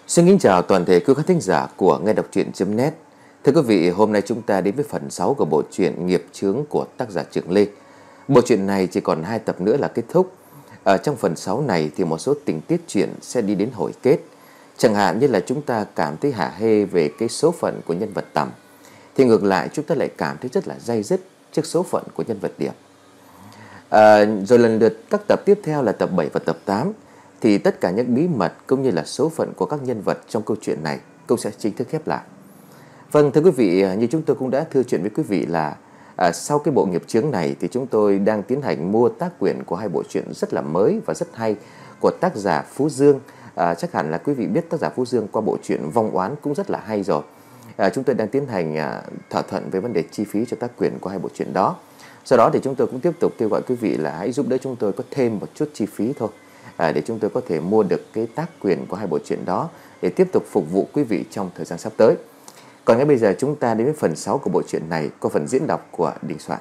Xin kính chào toàn thể quý khán thính giả của nghe đọc truyện.net. Thưa quý vị, hôm nay chúng ta đến với phần 6 của bộ truyện Nghiệp Chướng của tác giả Trường Lê. Bộ truyện này chỉ còn 2 tập nữa là kết thúc. Ở trong phần 6 này thì một số tình tiết truyện sẽ đi đến hồi kết. Chẳng hạn như là chúng ta cảm thấy hả hê về cái số phận của nhân vật Tầm, thì ngược lại chúng ta lại cảm thấy rất là day dứt trước số phận của nhân vật Điệp. Rồi lần lượt các tập tiếp theo là tập 7 và tập 8, thì tất cả những bí mật cũng như là số phận của các nhân vật trong câu chuyện này cũng sẽ chính thức khép lại. Vâng, thưa quý vị, như chúng tôi cũng đã thưa chuyện với quý vị là sau cái bộ Nghiệp Chướng này thì chúng tôi đang tiến hành mua tác quyền của 2 bộ truyện rất là mới và rất hay của tác giả Phú Dương. Chắc hẳn là quý vị biết tác giả Phú Dương qua bộ truyện Vong Oán cũng rất là hay rồi. Chúng tôi đang tiến hành thỏa thuận về vấn đề chi phí cho tác quyền của 2 bộ truyện đó. Sau đó thì chúng tôi cũng tiếp tục kêu gọi quý vị là hãy giúp đỡ chúng tôi có thêm một chút chi phí thôi, để chúng tôi có thể mua được cái tác quyền của 2 bộ truyện đó để tiếp tục phục vụ quý vị trong thời gian sắp tới. Còn ngay bây giờ chúng ta đến với phần 6 của bộ truyện này, có phần diễn đọc của Đình Soạn.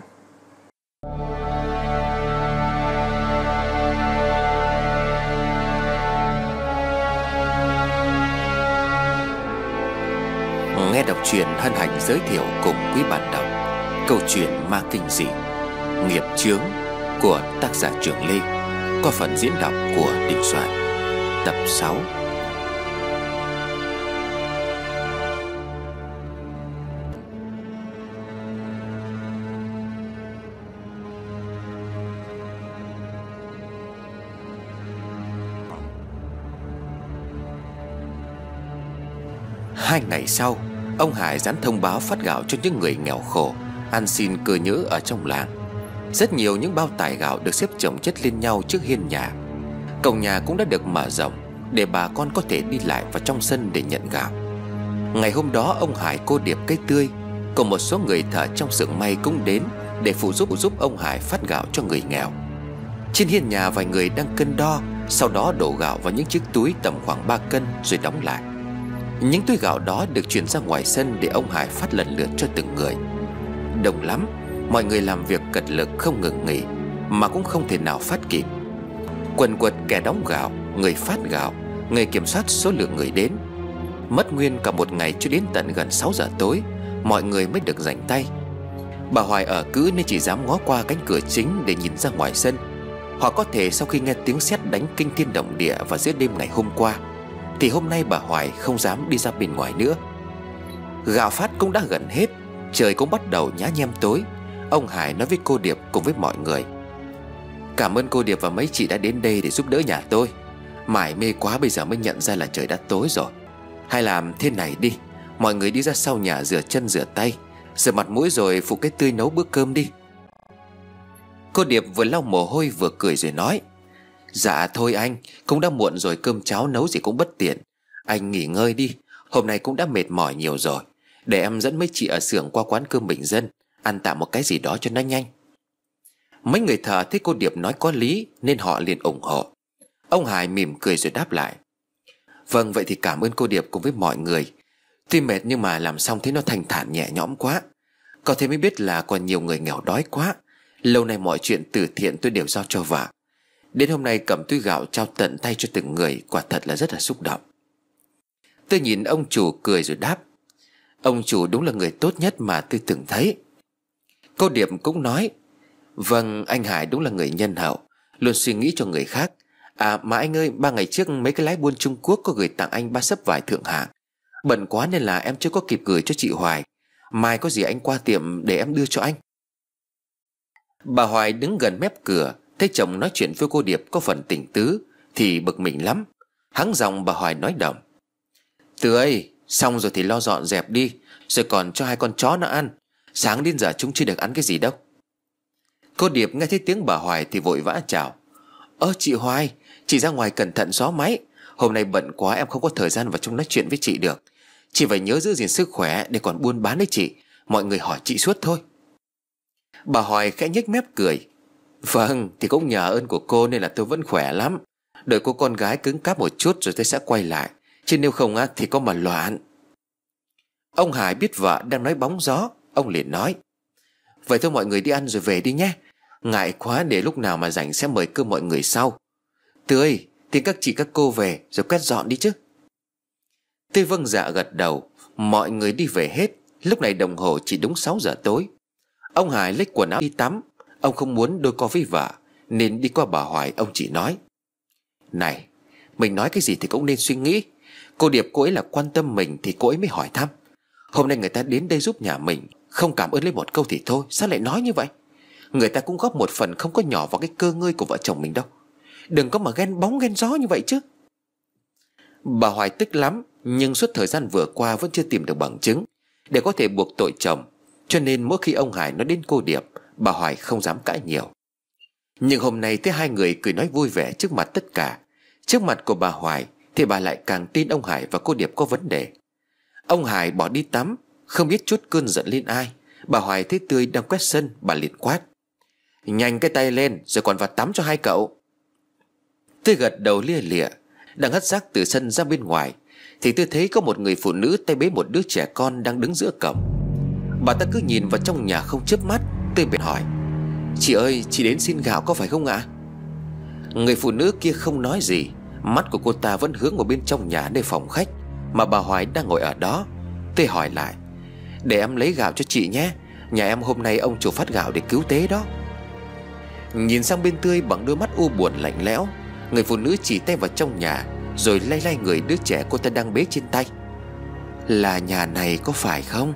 Nghe đọc truyện hân hạnh giới thiệu cùng quý bạn đọc câu chuyện ma kinh dị Nghiệp Chướng của tác giả Trường Lê, có phần diễn đọc của Đình Soạn, tập 6. Hai ngày sau, ông Hải dán thông báo phát gạo cho những người nghèo khổ ăn xin cơ nhỡ ở trong làng. Rất nhiều những bao tải gạo được xếp chồng chất lên nhau trước hiên nhà. Cổng nhà cũng đã được mở rộng để bà con có thể đi lại vào trong sân để nhận gạo. Ngày hôm đó, ông Hải, cô Điệp, Cây Tươi cùng một số người thợ trong xưởng may cũng đến để phụ giúp ông Hải phát gạo cho người nghèo. Trên hiên nhà, vài người đang cân đo, sau đó đổ gạo vào những chiếc túi tầm khoảng 3 cân rồi đóng lại. Những túi gạo đó được chuyển ra ngoài sân để ông Hải phát lần lượt cho từng người. Đông lắm, mọi người làm việc cật lực không ngừng nghỉ mà cũng không thể nào phát kịp. Quần quật kẻ đóng gạo, người phát gạo, người kiểm soát số lượng người đến. Mất nguyên cả một ngày cho đến tận gần 6 giờ tối, mọi người mới được rảnh tay. Bà Hoài ở cữ nên chỉ dám ngó qua cánh cửa chính để nhìn ra ngoài sân. Hoặc có thể sau khi nghe tiếng sét đánh kinh thiên động địa vào giữa đêm ngày hôm qua, thì hôm nay bà Hoài không dám đi ra bên ngoài nữa. Gạo phát cũng đã gần hết, trời cũng bắt đầu nhá nhem tối. Ông Hải nói với cô Điệp cùng với mọi người: "Cảm ơn cô Điệp và mấy chị đã đến đây để giúp đỡ nhà tôi. Mải mê quá bây giờ mới nhận ra là trời đã tối rồi. Hay làm thế này đi, mọi người đi ra sau nhà rửa chân rửa tay, rửa mặt mũi rồi phụ Cái Tươi nấu bữa cơm đi." Cô Điệp vừa lau mồ hôi vừa cười rồi nói: "Dạ thôi anh, cũng đã muộn rồi, cơm cháo nấu gì cũng bất tiện. Anh nghỉ ngơi đi, hôm nay cũng đã mệt mỏi nhiều rồi. Để em dẫn mấy chị ở xưởng qua quán cơm bình dân, ăn tạm một cái gì đó cho nó nhanh." Mấy người thợ thấy cô Điệp nói có lý nên họ liền ủng hộ. Ông Hải mỉm cười rồi đáp lại: "Vâng, vậy thì cảm ơn cô Điệp cùng với mọi người. Tuy mệt nhưng mà làm xong thấy nó thanh thản nhẹ nhõm quá. Có thế mới biết là còn nhiều người nghèo đói quá. Lâu nay mọi chuyện từ thiện tôi đều giao cho vợ. Đến hôm nay cầm túi gạo trao tận tay cho từng người, quả thật là rất là xúc động." Tôi nhìn ông chủ cười rồi đáp: "Ông chủ đúng là người tốt nhất mà tôi từng thấy." Cô Điệp cũng nói: "Vâng, anh Hải đúng là người nhân hậu, luôn suy nghĩ cho người khác. Mà anh ơi, 3 ngày trước mấy cái lái buôn Trung Quốc có gửi tặng anh 3 xấp vải thượng hạng. Bận quá nên là em chưa có kịp gửi cho chị Hoài. Mai có gì anh qua tiệm để em đưa cho anh." Bà Hoài đứng gần mép cửa, thấy chồng nói chuyện với cô Điệp có phần tình tứ thì bực mình lắm. Hắng giọng bà Hoài nói đầm: "Tươi, xong rồi thì lo dọn dẹp đi, rồi còn cho 2 con chó nó ăn. Sáng đến giờ chúng chưa được ăn cái gì đâu." Cô Điệp nghe thấy tiếng bà Hoài thì vội vã chào: Chị Hoài, chị ra ngoài cẩn thận gió máy. Hôm nay bận quá em không có thời gian vào trong nói chuyện với chị được. Chị phải nhớ giữ gìn sức khỏe để còn buôn bán đấy chị. Mọi người hỏi chị suốt thôi." Bà Hoài khẽ nhếch mép cười: "Vâng, thì cũng nhờ ơn của cô nên là tôi vẫn khỏe lắm. Đợi cô con gái cứng cáp một chút rồi tôi sẽ quay lại, chứ nếu không thì có mà loạn." Ông Hải biết vợ đang nói bóng gió, ông liền nói: "Vậy thôi mọi người đi ăn rồi về đi nhé. Ngại quá, để lúc nào mà rảnh sẽ mời cơm mọi người sau. Tươi, thì các chị các cô về rồi quét dọn đi chứ." Tươi vâng dạ gật đầu. Mọi người đi về hết. Lúc này đồng hồ chỉ đúng 6 giờ tối. Ông Hải lấy quần áo đi tắm. Ông không muốn đôi co với vợ, nên đi qua bà Hoài ông chỉ nói: Này, mình nói cái gì thì cũng nên suy nghĩ. Cô Điệp cô ấy là quan tâm mình thì cô ấy mới hỏi thăm. Hôm nay người ta đến đây giúp nhà mình, không cảm ơn lấy một câu thì thôi, sao lại nói như vậy? Người ta cũng góp một phần không có nhỏ vào cái cơ ngơi của vợ chồng mình đâu. Đừng có mà ghen bóng ghen gió như vậy chứ. Bà Hoài tức lắm, nhưng suốt thời gian vừa qua vẫn chưa tìm được bằng chứng để có thể buộc tội chồng. Cho nên mỗi khi ông Hải nói đến cô Điệp, bà Hoài không dám cãi nhiều. Nhưng hôm nay thấy hai người cười nói vui vẻ trước mặt tất cả. Trước mặt của bà Hoài thì bà lại càng tin ông Hải và cô Điệp có vấn đề. Ông Hải bỏ đi tắm, không biết chút cơn giận lên ai. Bà Hoài thấy Tươi đang quét sân, bà liền quát: Nhanh cái tay lên rồi còn vào tắm cho hai cậu. Tươi gật đầu lia lịa. Đang hất rác từ sân ra bên ngoài thì Tươi thấy có một người phụ nữ tay bế một đứa trẻ con đang đứng giữa cổng. Bà ta cứ nhìn vào trong nhà không chớp mắt. Tươi bèn hỏi: Chị ơi, chị đến xin gạo có phải không ạ? Người phụ nữ kia không nói gì. Mắt của cô ta vẫn hướng vào bên trong nhà nơi phòng khách mà bà Hoài đang ngồi ở đó. Tươi hỏi lại: Để em lấy gạo cho chị nhé. Nhà em hôm nay ông chủ phát gạo để cứu tế đó. Nhìn sang bên Tươi bằng đôi mắt u buồn lạnh lẽo, người phụ nữ chỉ tay vào trong nhà, rồi lay lay người đứa trẻ cô ta đang bế trên tay. Là nhà này có phải không?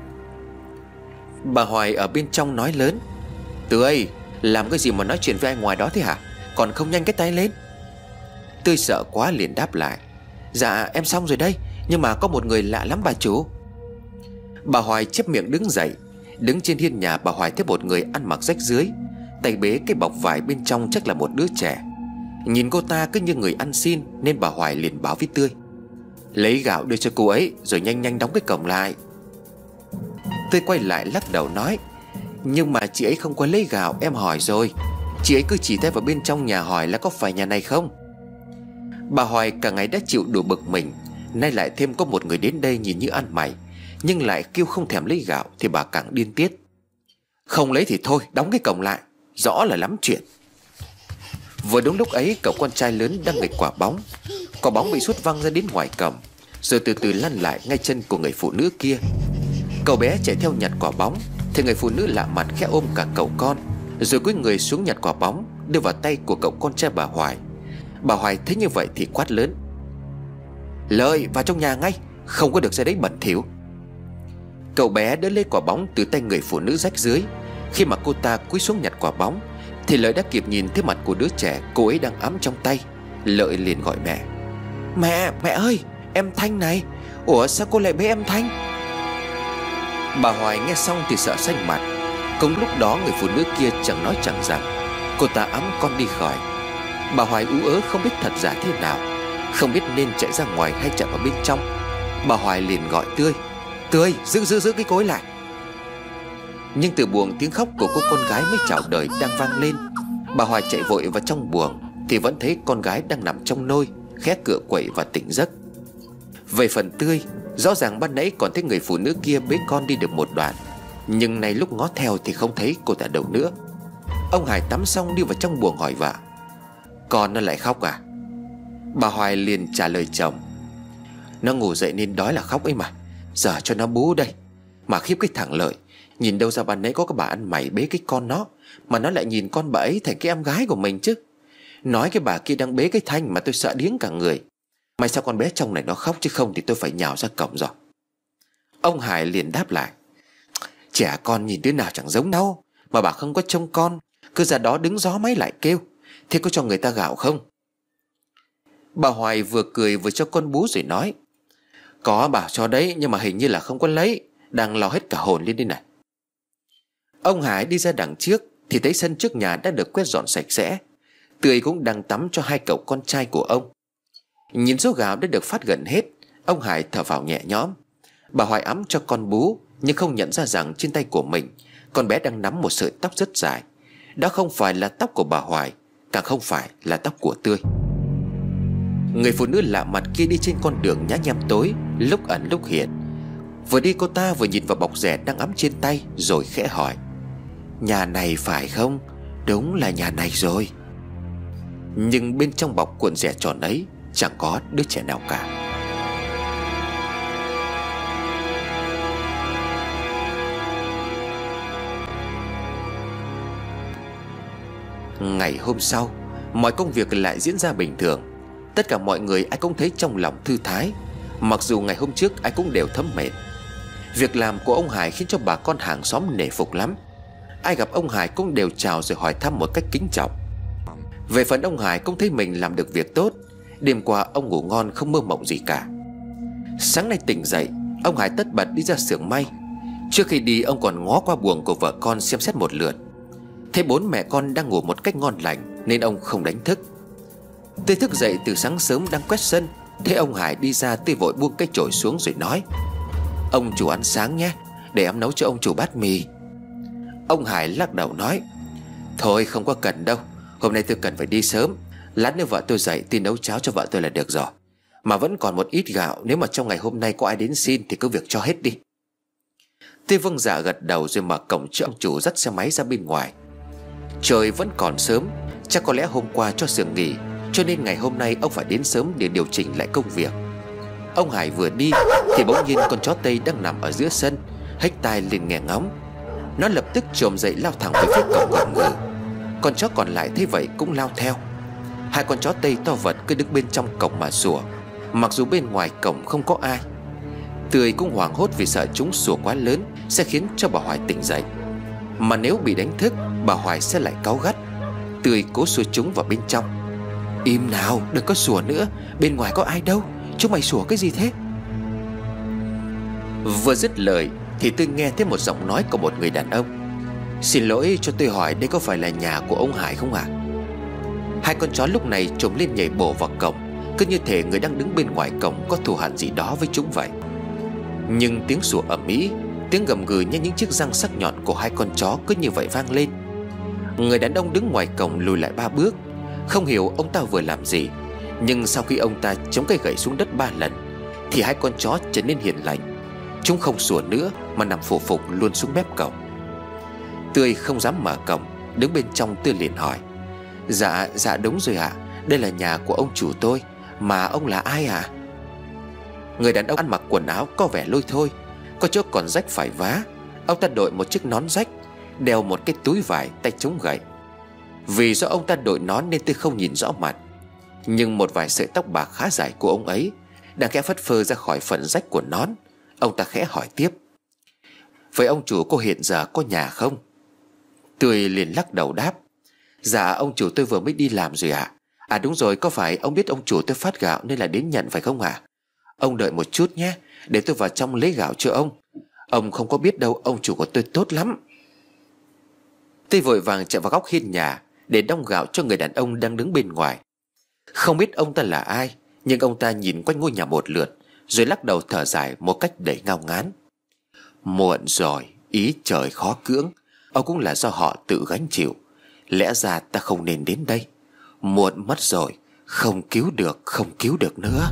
Bà Hoài ở bên trong nói lớn: Tươi, làm cái gì mà nói chuyện với ai ngoài đó thế hả? Còn không nhanh cái tay lên. Tươi sợ quá liền đáp lại: Dạ em xong rồi đây, nhưng mà có một người lạ lắm bà chủ. Bà Hoài chép miệng đứng dậy. Đứng trên hiên nhà, bà Hoài thấy một người ăn mặc rách rưới, tay bế cái bọc vải bên trong chắc là một đứa trẻ. Nhìn cô ta cứ như người ăn xin, nên bà Hoài liền bảo với Tươi: Lấy gạo đưa cho cô ấy, rồi nhanh nhanh đóng cái cổng lại. Tươi quay lại lắc đầu nói: Nhưng mà chị ấy không có lấy gạo, em hỏi rồi. Chị ấy cứ chỉ tay vào bên trong nhà hỏi là có phải nhà này không. Bà Hoài cả ngày đã chịu đủ bực mình, nay lại thêm có một người đến đây nhìn như ăn mày, nhưng lại kêu không thèm lấy gạo thì bà càng điên tiết. Không lấy thì thôi, đóng cái cổng lại. Rõ là lắm chuyện. Vừa đúng lúc ấy, cậu con trai lớn đang nghịch quả bóng. Quả bóng bị sút văng ra đến ngoài cổng, rồi từ từ lăn lại ngay chân của người phụ nữ kia. Cậu bé chạy theo nhặt quả bóng thì người phụ nữ lạ mặt khẽ ôm cả cậu con, rồi cúi người xuống nhặt quả bóng đưa vào tay của cậu con trai bà Hoài. Bà Hoài thấy như vậy thì quát lớn: Lợi, vào trong nhà ngay, không có được ra đấy bẩn thỉu. Cậu bé đỡ lấy quả bóng từ tay người phụ nữ rách rưới. Khi mà cô ta cúi xuống nhặt quả bóng thì Lợi đã kịp nhìn thấy mặt của đứa trẻ cô ấy đang ẵm trong tay. Lợi liền gọi mẹ: Mẹ ơi, em Thanh này. Ủa sao cô lại bế em Thanh? Bà Hoài nghe xong thì sợ xanh mặt. Cùng lúc đó người phụ nữ kia chẳng nói chẳng rằng, cô ta ẵm con đi khỏi. Bà Hoài ú ớ không biết thật giả thế nào, không biết nên chạy ra ngoài hay chạy vào bên trong. Bà Hoài liền gọi Tươi: Tươi, giữ cái cối lại. Nhưng từ buồng tiếng khóc của cô con gái mới chào đời đang vang lên. Bà Hoài chạy vội vào trong buồng thì vẫn thấy con gái đang nằm trong nôi, khẽ cựa quậy và tỉnh giấc. Về phần Tươi, rõ ràng ban nãy còn thấy người phụ nữ kia bế con đi được một đoạn, nhưng nay lúc ngó theo thì không thấy cô ta đâu nữa. Ông Hải tắm xong đi vào trong buồng hỏi vợ: Con nó lại khóc à? Bà Hoài liền trả lời chồng: Nó ngủ dậy nên đói là khóc ấy mà. Giờ cho nó bú đây. Mà khiếp cái thằng Lợi, nhìn đâu ra ban nãy có cái bà ăn mày bế cái con nó, mà nó lại nhìn con bà ấy thành cái em gái của mình chứ. Nói cái bà kia đang bế cái Thanh mà tôi sợ điếng cả người. May sao con bé trong này nó khóc, chứ không thì tôi phải nhào ra cổng rồi. Ông Hải liền đáp lại: Trẻ con nhìn đứa nào chẳng giống đâu, mà bà không có trông con, cứ ra đó đứng gió máy lại kêu. Thế có cho người ta gạo không? Bà Hoài vừa cười vừa cho con bú rồi nói: Có bảo cho đấy, nhưng mà hình như là không có lấy. Đang lo hết cả hồn lên đây này. Ông Hải đi ra đằng trước thì thấy sân trước nhà đã được quét dọn sạch sẽ. Tươi cũng đang tắm cho hai cậu con trai của ông. Nhìn số gạo đã được phát gần hết, ông Hải thở phào nhẹ nhõm. Bà Hoài ẵm cho con bú, nhưng không nhận ra rằng trên tay của mình con bé đang nắm một sợi tóc rất dài. Đó không phải là tóc của bà Hoài, càng không phải là tóc của Tươi. Người phụ nữ lạ mặt kia đi trên con đường nhá nhem tối, lúc ẩn lúc hiện. Vừa đi cô ta vừa nhìn vào bọc rẻ đang ẵm trên tay, rồi khẽ hỏi: Nhà này phải không? Đúng là nhà này rồi. Nhưng bên trong bọc cuộn rẻ tròn ấy chẳng có đứa trẻ nào cả. Ngày hôm sau, mọi công việc lại diễn ra bình thường. Tất cả mọi người ai cũng thấy trong lòng thư thái, mặc dù ngày hôm trước ai cũng đều thấm mệt. Việc làm của ông Hải khiến cho bà con hàng xóm nể phục lắm. Ai gặp ông Hải cũng đều chào rồi hỏi thăm một cách kính trọng. Về phần ông Hải cũng thấy mình làm được việc tốt. Đêm qua ông ngủ ngon không mơ mộng gì cả. Sáng nay tỉnh dậy, ông Hải tất bật đi ra xưởng may. Trước khi đi, ông còn ngó qua buồng của vợ con xem xét một lượt. Thấy bố mẹ con đang ngủ một cách ngon lành nên ông không đánh thức. Tươi thức dậy từ sáng sớm đang quét sân, thấy ông Hải đi ra, Tươi vội buông cái chổi xuống rồi nói: "Ông chủ ăn sáng nhé, để em nấu cho ông chủ bát mì." Ông Hải lắc đầu nói: "Thôi không có cần đâu, hôm nay tôi cần phải đi sớm. Lát nữa vợ tôi dậy thì nấu cháo cho vợ tôi là được rồi. Mà vẫn còn một ít gạo, nếu mà trong ngày hôm nay có ai đến xin thì cứ việc cho hết đi." Tươi vâng dạ gật đầu rồi mở cổng cho ông chủ dắt xe máy ra bên ngoài. Trời vẫn còn sớm, chắc có lẽ hôm qua cho xưởng nghỉ, cho nên ngày hôm nay ông phải đến sớm để điều chỉnh lại công việc. Ông Hải vừa đi thì bỗng nhiên con chó Tây đang nằm ở giữa sân hếch tai lên nghe ngóng. Nó lập tức chồm dậy lao thẳng về phía cổng gầm gừ. Con chó còn lại thấy vậy cũng lao theo. Hai con chó Tây to vật cứ đứng bên trong cổng mà sủa, mặc dù bên ngoài cổng không có ai. Tươi cũng hoảng hốt vì sợ chúng sủa quá lớn sẽ khiến cho bà Hoài tỉnh dậy. Mà nếu bị đánh thức, bà Hoài sẽ lại cáu gắt. Tươi cố xua chúng vào bên trong: "Im nào, đừng có sủa nữa, bên ngoài có ai đâu, chúng mày sủa cái gì thế?" Vừa dứt lời thì Tươi nghe thấy một giọng nói của một người đàn ông: "Xin lỗi, cho tôi hỏi đây có phải là nhà của ông Hải không ạ?" Hai con chó lúc này trồm lên nhảy bổ vào cổng, cứ như thể người đang đứng bên ngoài cổng có thù hằn gì đó với chúng vậy. Nhưng tiếng sủa ầm ĩ, tiếng gầm gừ như những chiếc răng sắc nhọn của hai con chó cứ như vậy vang lên. Người đàn ông đứng ngoài cổng lùi lại 3 bước. Không hiểu ông ta vừa làm gì, nhưng sau khi ông ta chống cây gậy xuống đất 3 lần thì hai con chó trở nên hiền lành. Chúng không sủa nữa mà nằm phù phục luôn xuống mép cổng. Tươi không dám mở cổng, đứng bên trong. Tươi liền hỏi: Dạ đúng rồi ạ, đây là nhà của ông chủ tôi. Mà ông là ai ạ?" Người đàn ông ăn mặc quần áo có vẻ lôi thôi, có chỗ còn rách phải vá. Ông ta đội một chiếc nón rách, đeo một cái túi vải, tay chống gậy. Vì do ông ta đội nón nên tôi không nhìn rõ mặt, nhưng một vài sợi tóc bạc khá dài của ông ấy đang khẽ phất phơ ra khỏi phần rách của nón. Ông ta khẽ hỏi tiếp: "Vậy ông chủ cô hiện giờ có nhà không?" Tươi liền lắc đầu đáp: "Dạ ông chủ tôi vừa mới đi làm rồi ạ." "À đúng rồi, có phải ông biết ông chủ tôi phát gạo nên là đến nhận phải không ạ?" "Ông đợi một chút nhé, để tôi vào trong lấy gạo cho ông. Ông không có biết đâu, ông chủ của tôi tốt lắm." Tươi vội vàng chạy vào góc hiên nhà để đong gạo cho người đàn ông đang đứng bên ngoài. Không biết ông ta là ai, nhưng ông ta nhìn quanh ngôi nhà một lượt rồi lắc đầu thở dài một cách đầy ngao ngán: "Muộn rồi, ý trời khó cưỡng. Ông cũng là do họ tự gánh chịu. Lẽ ra ta không nên đến đây. Muộn mất rồi, không cứu được nữa."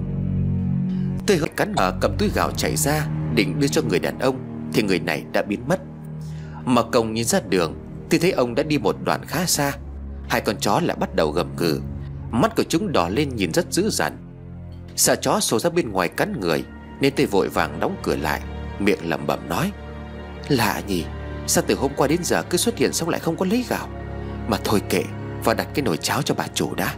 Tươi hớt cắn cầm túi gạo chạy ra định đưa cho người đàn ông thì người này đã biến mất. Mà cổng nhìn ra đường thì thấy ông đã đi một đoạn khá xa. Hai con chó lại bắt đầu gầm gừ, mắt của chúng đỏ lên nhìn rất dữ dằn. Sợ chó sổ ra bên ngoài cắn người nên Tươi vội vàng đóng cửa lại, miệng lẩm bẩm nói: "Lạ nhỉ, sao từ hôm qua đến giờ cứ xuất hiện xong lại không có lấy gạo. Mà thôi kệ, và đặt cái nồi cháo cho bà chủ đã."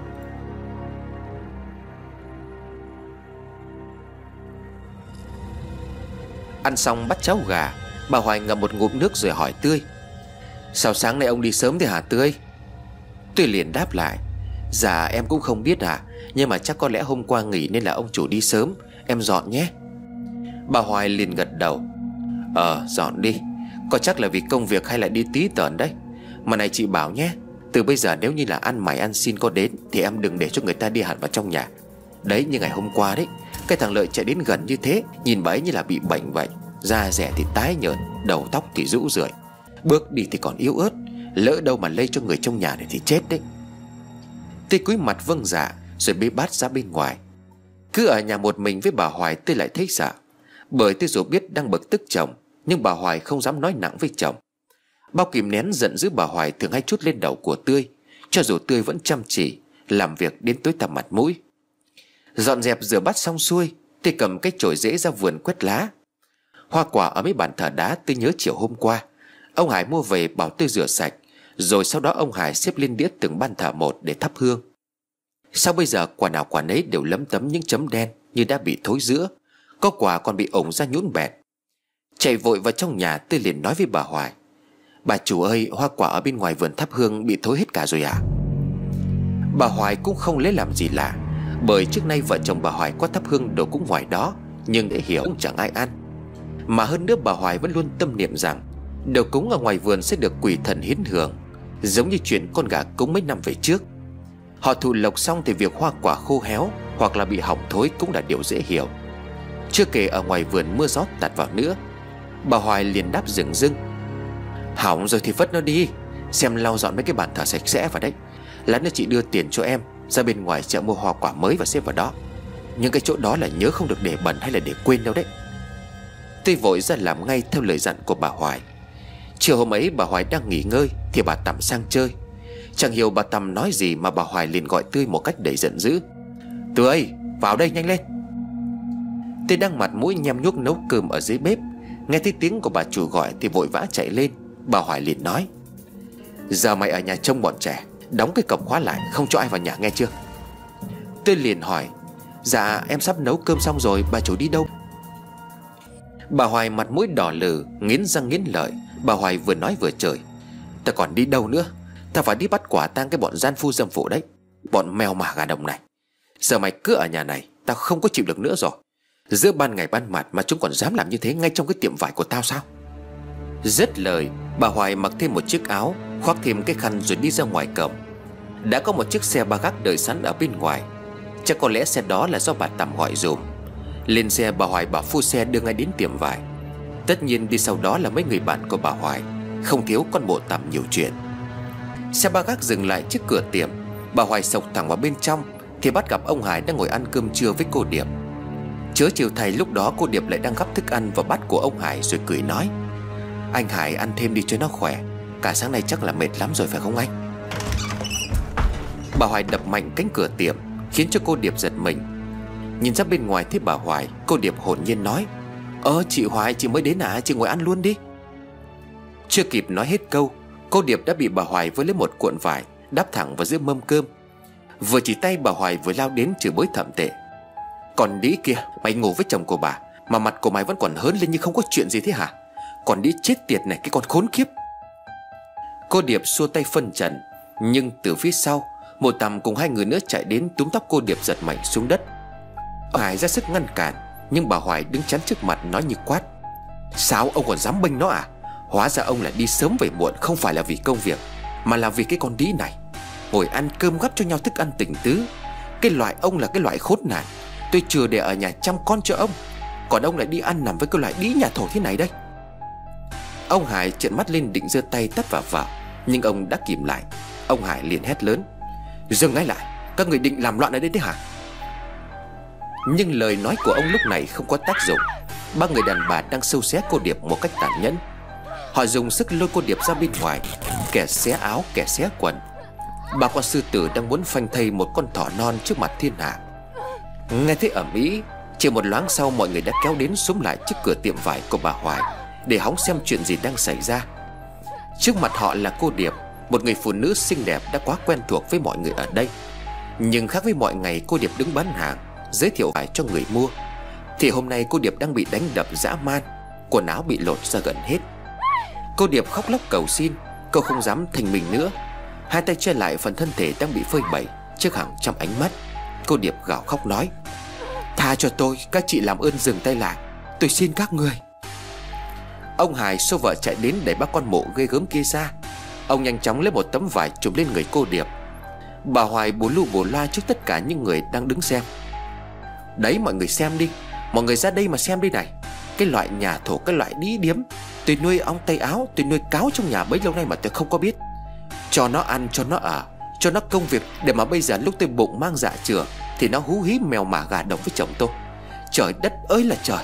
Ăn xong bát cháo gà, bà Hoài ngậm một ngụm nước rồi hỏi Tươi: "Sao sáng nay ông đi sớm thế hả Tươi?" Tươi liền đáp lại: "Dạ em cũng không biết ạ, nhưng mà chắc có lẽ hôm qua nghỉ nên là ông chủ đi sớm. Em dọn nhé." Bà Hoài liền gật đầu: Dọn đi. Có chắc là vì công việc hay là đi tí tởn đấy. Mà này chị bảo nhé, từ bây giờ nếu như là ăn mày ăn xin có đến thì em đừng để cho người ta đi hẳn vào trong nhà. Đấy, như ngày hôm qua đấy, cái thằng Lợi chạy đến gần như thế, nhìn bà ấy như là bị bệnh vậy. Da dẻ thì tái nhợt, đầu tóc thì rũ rượi, bước đi thì còn yếu ớt, lỡ đâu mà lây cho người trong nhà này thì chết đấy." Tươi cúi mặt vâng dạ rồi bê bát ra bên ngoài. Cứ ở nhà một mình với bà Hoài, Tươi lại thấy sợ. Bởi Tươi dù biết đang bực tức chồng, nhưng bà Hoài không dám nói nặng với chồng. Bao kìm nén giận dữ bà Hoài thường hay trút lên đầu của Tươi, cho dù Tươi vẫn chăm chỉ làm việc đến tối tăm mặt mũi. Dọn dẹp rửa bát xong xuôi, Tươi cầm cái chổi rễ ra vườn quét lá. Hoa quả ở mấy bàn thờ đá Tươi nhớ chiều hôm qua ông Hải mua về bảo Tươi rửa sạch, Rồi sau đó ông Hải xếp lên đĩa từng ban thờ một để thắp hương. Sao bây giờ quả nào quả nấy đều lấm tấm những chấm đen như đã bị thối rữa, có quả còn bị ổng ra nhũn bẹt. Chạy vội vào trong nhà, tôi liền nói với bà Hoài: "Bà chủ ơi, hoa quả ở bên ngoài vườn thắp hương bị thối hết cả rồi à?" Bà Hoài cũng không lấy làm gì lạ, bởi trước nay vợ chồng bà Hoài có thắp hương đồ cúng ngoài đó, nhưng để hiểu cũng chẳng ai ăn. Mà hơn nữa bà Hoài vẫn luôn tâm niệm rằng đồ cúng ở ngoài vườn sẽ được quỷ thần hiến hưởng, giống như chuyện con gà cúng mấy năm về trước. Họ thụ lộc xong thì việc hoa quả khô héo hoặc là bị hỏng thối cũng là điều dễ hiểu. Chưa kể ở ngoài vườn mưa gió tạt vào nữa. Bà Hoài liền đáp dửng dưng: "Hỏng rồi thì vứt nó đi, xem lau dọn mấy cái bàn thờ sạch sẽ vào đấy. Lát nữa chị đưa tiền cho em ra bên ngoài chợ mua hoa quả mới và xếp vào đó. Nhưng cái chỗ đó là nhớ không được để bẩn hay là để quên đâu đấy." Tôi vội ra làm ngay theo lời dặn của bà Hoài. Chiều hôm ấy bà Hoài đang nghỉ ngơi thì bà Tầm sang chơi. Chẳng hiểu bà Tầm nói gì mà bà Hoài liền gọi Tươi một cách đầy giận dữ: "Tươi ơi, vào đây nhanh lên." Tươi đang mặt mũi nhem nhuốc nấu cơm ở dưới bếp, nghe thấy tiếng của bà chủ gọi thì vội vã chạy lên. Bà Hoài liền nói: "Giờ mày ở nhà trông bọn trẻ, đóng cái cổng khóa lại, không cho ai vào nhà nghe chưa?" Tôi liền hỏi: "Dạ em sắp nấu cơm xong rồi, bà chủ đi đâu?" Bà Hoài mặt mũi đỏ lừ, nghiến răng nghiến lợi. Bà Hoài vừa nói vừa chửi: "Ta còn đi đâu nữa? Ta phải đi bắt quả tang cái bọn gian phu dâm phụ đấy, bọn mèo mả gà đồng này. Giờ mày cứ ở nhà này, tao không có chịu được nữa rồi. Giữa ban ngày ban mặt mà chúng còn dám làm như thế ngay trong cái tiệm vải của tao sao?" Dứt lời, bà Hoài mặc thêm một chiếc áo, khoác thêm cái khăn rồi đi ra ngoài cổng. Đã có một chiếc xe ba gác đợi sẵn ở bên ngoài. Chắc có lẽ xe đó là do bà Tầm gọi dùm. Lên xe, bà Hoài bảo phu xe đưa ngay đến tiệm vải. Tất nhiên đi sau đó là mấy người bạn của bà Hoài, không thiếu con Bộ Tầm nhiều chuyện. Xe ba gác dừng lại trước cửa tiệm. Bà Hoài xộc thẳng vào bên trong thì bắt gặp ông Hải đang ngồi ăn cơm trưa với cô Điệp. Chớ chiều thầy lúc đó cô Điệp lại đang gắp thức ăn vào bát của ông Hải rồi cười nói: "Anh Hải ăn thêm đi cho nó khỏe, cả sáng nay chắc là mệt lắm rồi phải không anh?" Bà Hoài đập mạnh cánh cửa tiệm khiến cho cô Điệp giật mình. Nhìn ra bên ngoài thấy bà Hoài, cô Điệp hồn nhiên nói: Chị Hoài, chị mới đến à? Chị ngồi ăn luôn đi." Chưa kịp nói hết câu, cô Điệp đã bị bà Hoài với lấy một cuộn vải đắp thẳng vào giữa mâm cơm. Vừa chỉ tay bà Hoài vừa lao đến chửi bới thậm tệ: "Còn đĩ kia, mày ngủ với chồng của bà mà mặt của mày vẫn còn hớn lên như không có chuyện gì thế hả? Còn đĩ chết tiệt này, cái con khốn kiếp!" Cô Điệp xua tay phân trần, nhưng từ phía sau, một Tầm cùng hai người nữa chạy đến túm tóc cô Điệp giật mạnh xuống đất. Ông Hải ra sức ngăn cản, nhưng bà Hoài đứng chắn trước mặt nói như quát: "Sao ông còn dám bênh nó à? Hóa ra ông là đi sớm về muộn không phải là vì công việc, mà là vì cái con đĩ này. Ngồi ăn cơm gắp cho nhau thức ăn tình tứ. Cái loại ông là cái loại khốn nạn. Tôi chừa để ở nhà chăm con cho ông, còn ông lại đi ăn nằm với cái loại đĩ nhà thổ thế này đây." Ông Hải trợn mắt lên định giơ tay tát vào, nhưng ông đã kìm lại. Ông Hải liền hét lớn: "Dừng ngay lại, các người định làm loạn ở đây thế hả?" Nhưng lời nói của ông lúc này không có tác dụng. Ba người đàn bà đang sâu xé cô Điệp một cách tàn nhẫn. Họ dùng sức lôi cô Điệp ra bên ngoài, kẻ xé áo, kẻ xé quần. Bà con sư tử đang muốn phanh thây một con thỏ non trước mặt thiên hạ. Nghe thấy ầm ĩ, chỉ một loáng sau mọi người đã kéo đến xúm lại trước cửa tiệm vải của bà Hoài để hóng xem chuyện gì đang xảy ra. Trước mặt họ là cô Điệp, một người phụ nữ xinh đẹp đã quá quen thuộc với mọi người ở đây. Nhưng khác với mọi ngày cô Điệp đứng bán hàng, giới thiệu vải cho người mua, thì hôm nay cô Điệp đang bị đánh đập dã man, quần áo bị lột ra gần hết. Cô Điệp khóc lóc cầu xin, cô không dám thành mình nữa. Hai tay che lại phần thân thể đang bị phơi bày trước hàng trăm ánh mắt. Cô Điệp gào khóc nói: "Tha cho tôi, các chị làm ơn dừng tay lại, tôi xin các người." Ông Hải xô vợ chạy đến đẩy bác con mộ ghê gớm kia ra. Ông nhanh chóng lấy một tấm vải trùm lên người cô Điệp. Bà Hoài bù lu bù loa trước tất cả những người đang đứng xem: "Đấy, mọi người xem đi, mọi người ra đây mà xem đi này. Cái loại nhà thổ, cái loại đĩ điếm, tôi nuôi ong tay áo, tôi nuôi cáo trong nhà bấy lâu nay mà tôi không có biết. Cho nó ăn, cho nó ở, cho nó công việc, để mà bây giờ lúc tôi bụng mang dạ chửa thì nó hú hí mèo mả gà đồng với chồng tôi. Trời đất ơi là trời!"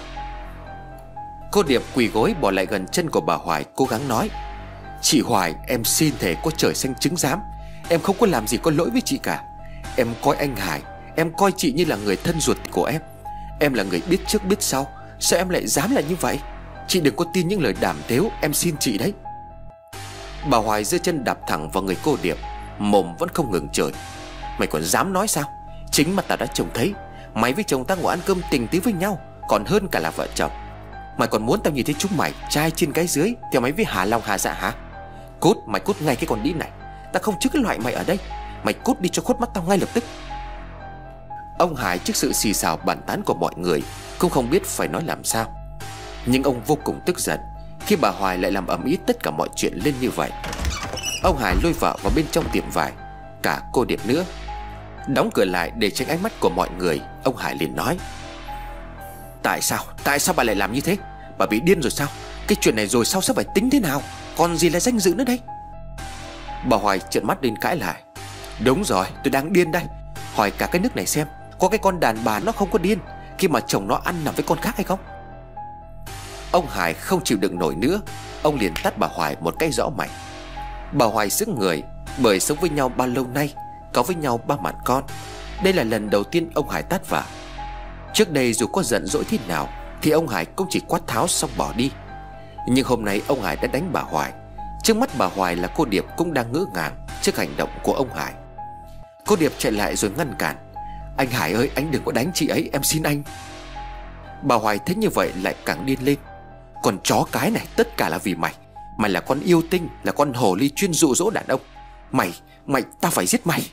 Cô Điệp quỳ gối bỏ lại gần chân của bà Hoài, cố gắng nói: "Chị Hoài, em xin thề có trời xanh chứng giám, em không có làm gì có lỗi với chị cả. Em coi anh Hải, em coi chị như là người thân ruột của em. Em là người biết trước biết sau, sao em lại dám là như vậy? Chị đừng có tin những lời đàm tiếu, em xin chị đấy." Bà Hoài giơ chân đạp thẳng vào người cô Điệp, mồm vẫn không ngừng chửi: "Mày còn dám nói sao? Chính mặt tao đã trông thấy. Mày với chồng tao ngồi ăn cơm tình tứ với nhau, còn hơn cả là vợ chồng. Mày còn muốn tao nhìn thấy chúng mày trai trên gái dưới theo mày với Hà Long Hà Dạ hả? Cút, mày cút ngay cái con đĩ này. Tao không chứa cái loại mày ở đây. Mày cút đi cho khuất mắt tao ngay lập tức." Ông Hải trước sự xì xào bàn tán của mọi người cũng không biết phải nói làm sao. Nhưng ông vô cùng tức giận khi bà Hoài lại làm ầm ĩ tất cả mọi chuyện lên như vậy. Ông Hải lôi vợ vào bên trong tiệm vải, cả cô Điệp nữa. Đóng cửa lại để tránh ánh mắt của mọi người, ông Hải liền nói: Tại sao bà lại làm như thế? Bà bị điên rồi sao? Cái chuyện này rồi sau sẽ phải tính thế nào? Còn gì là danh dự nữa đây? Bà Hoài trợn mắt lên cãi lại: Đúng rồi, tôi đang điên đây. Hỏi cả cái nước này xem, có cái con đàn bà nó không có điên khi mà chồng nó ăn nằm với con khác hay không? Ông Hải không chịu đựng nổi nữa, ông liền tát bà Hoài một cái rõ mạnh. Bà Hoài sững người, bởi sống với nhau bao lâu nay, có với nhau ba mạn con. Đây là lần đầu tiên ông Hải tát vợ. Trước đây dù có giận dỗi thế nào thì ông Hải cũng chỉ quát tháo xong bỏ đi. Nhưng hôm nay ông Hải đã đánh bà Hoài. Trước mắt bà Hoài là cô Điệp cũng đang ngỡ ngàng trước hành động của ông Hải. Cô Điệp chạy lại rồi ngăn cản: Anh Hải ơi, anh đừng có đánh chị ấy, em xin anh. Bà Hoài thấy như vậy lại càng điên lên: Còn chó cái này, tất cả là vì mày. Mày là con yêu tinh, là con hồ ly chuyên dụ dỗ đàn ông. Tao phải giết mày.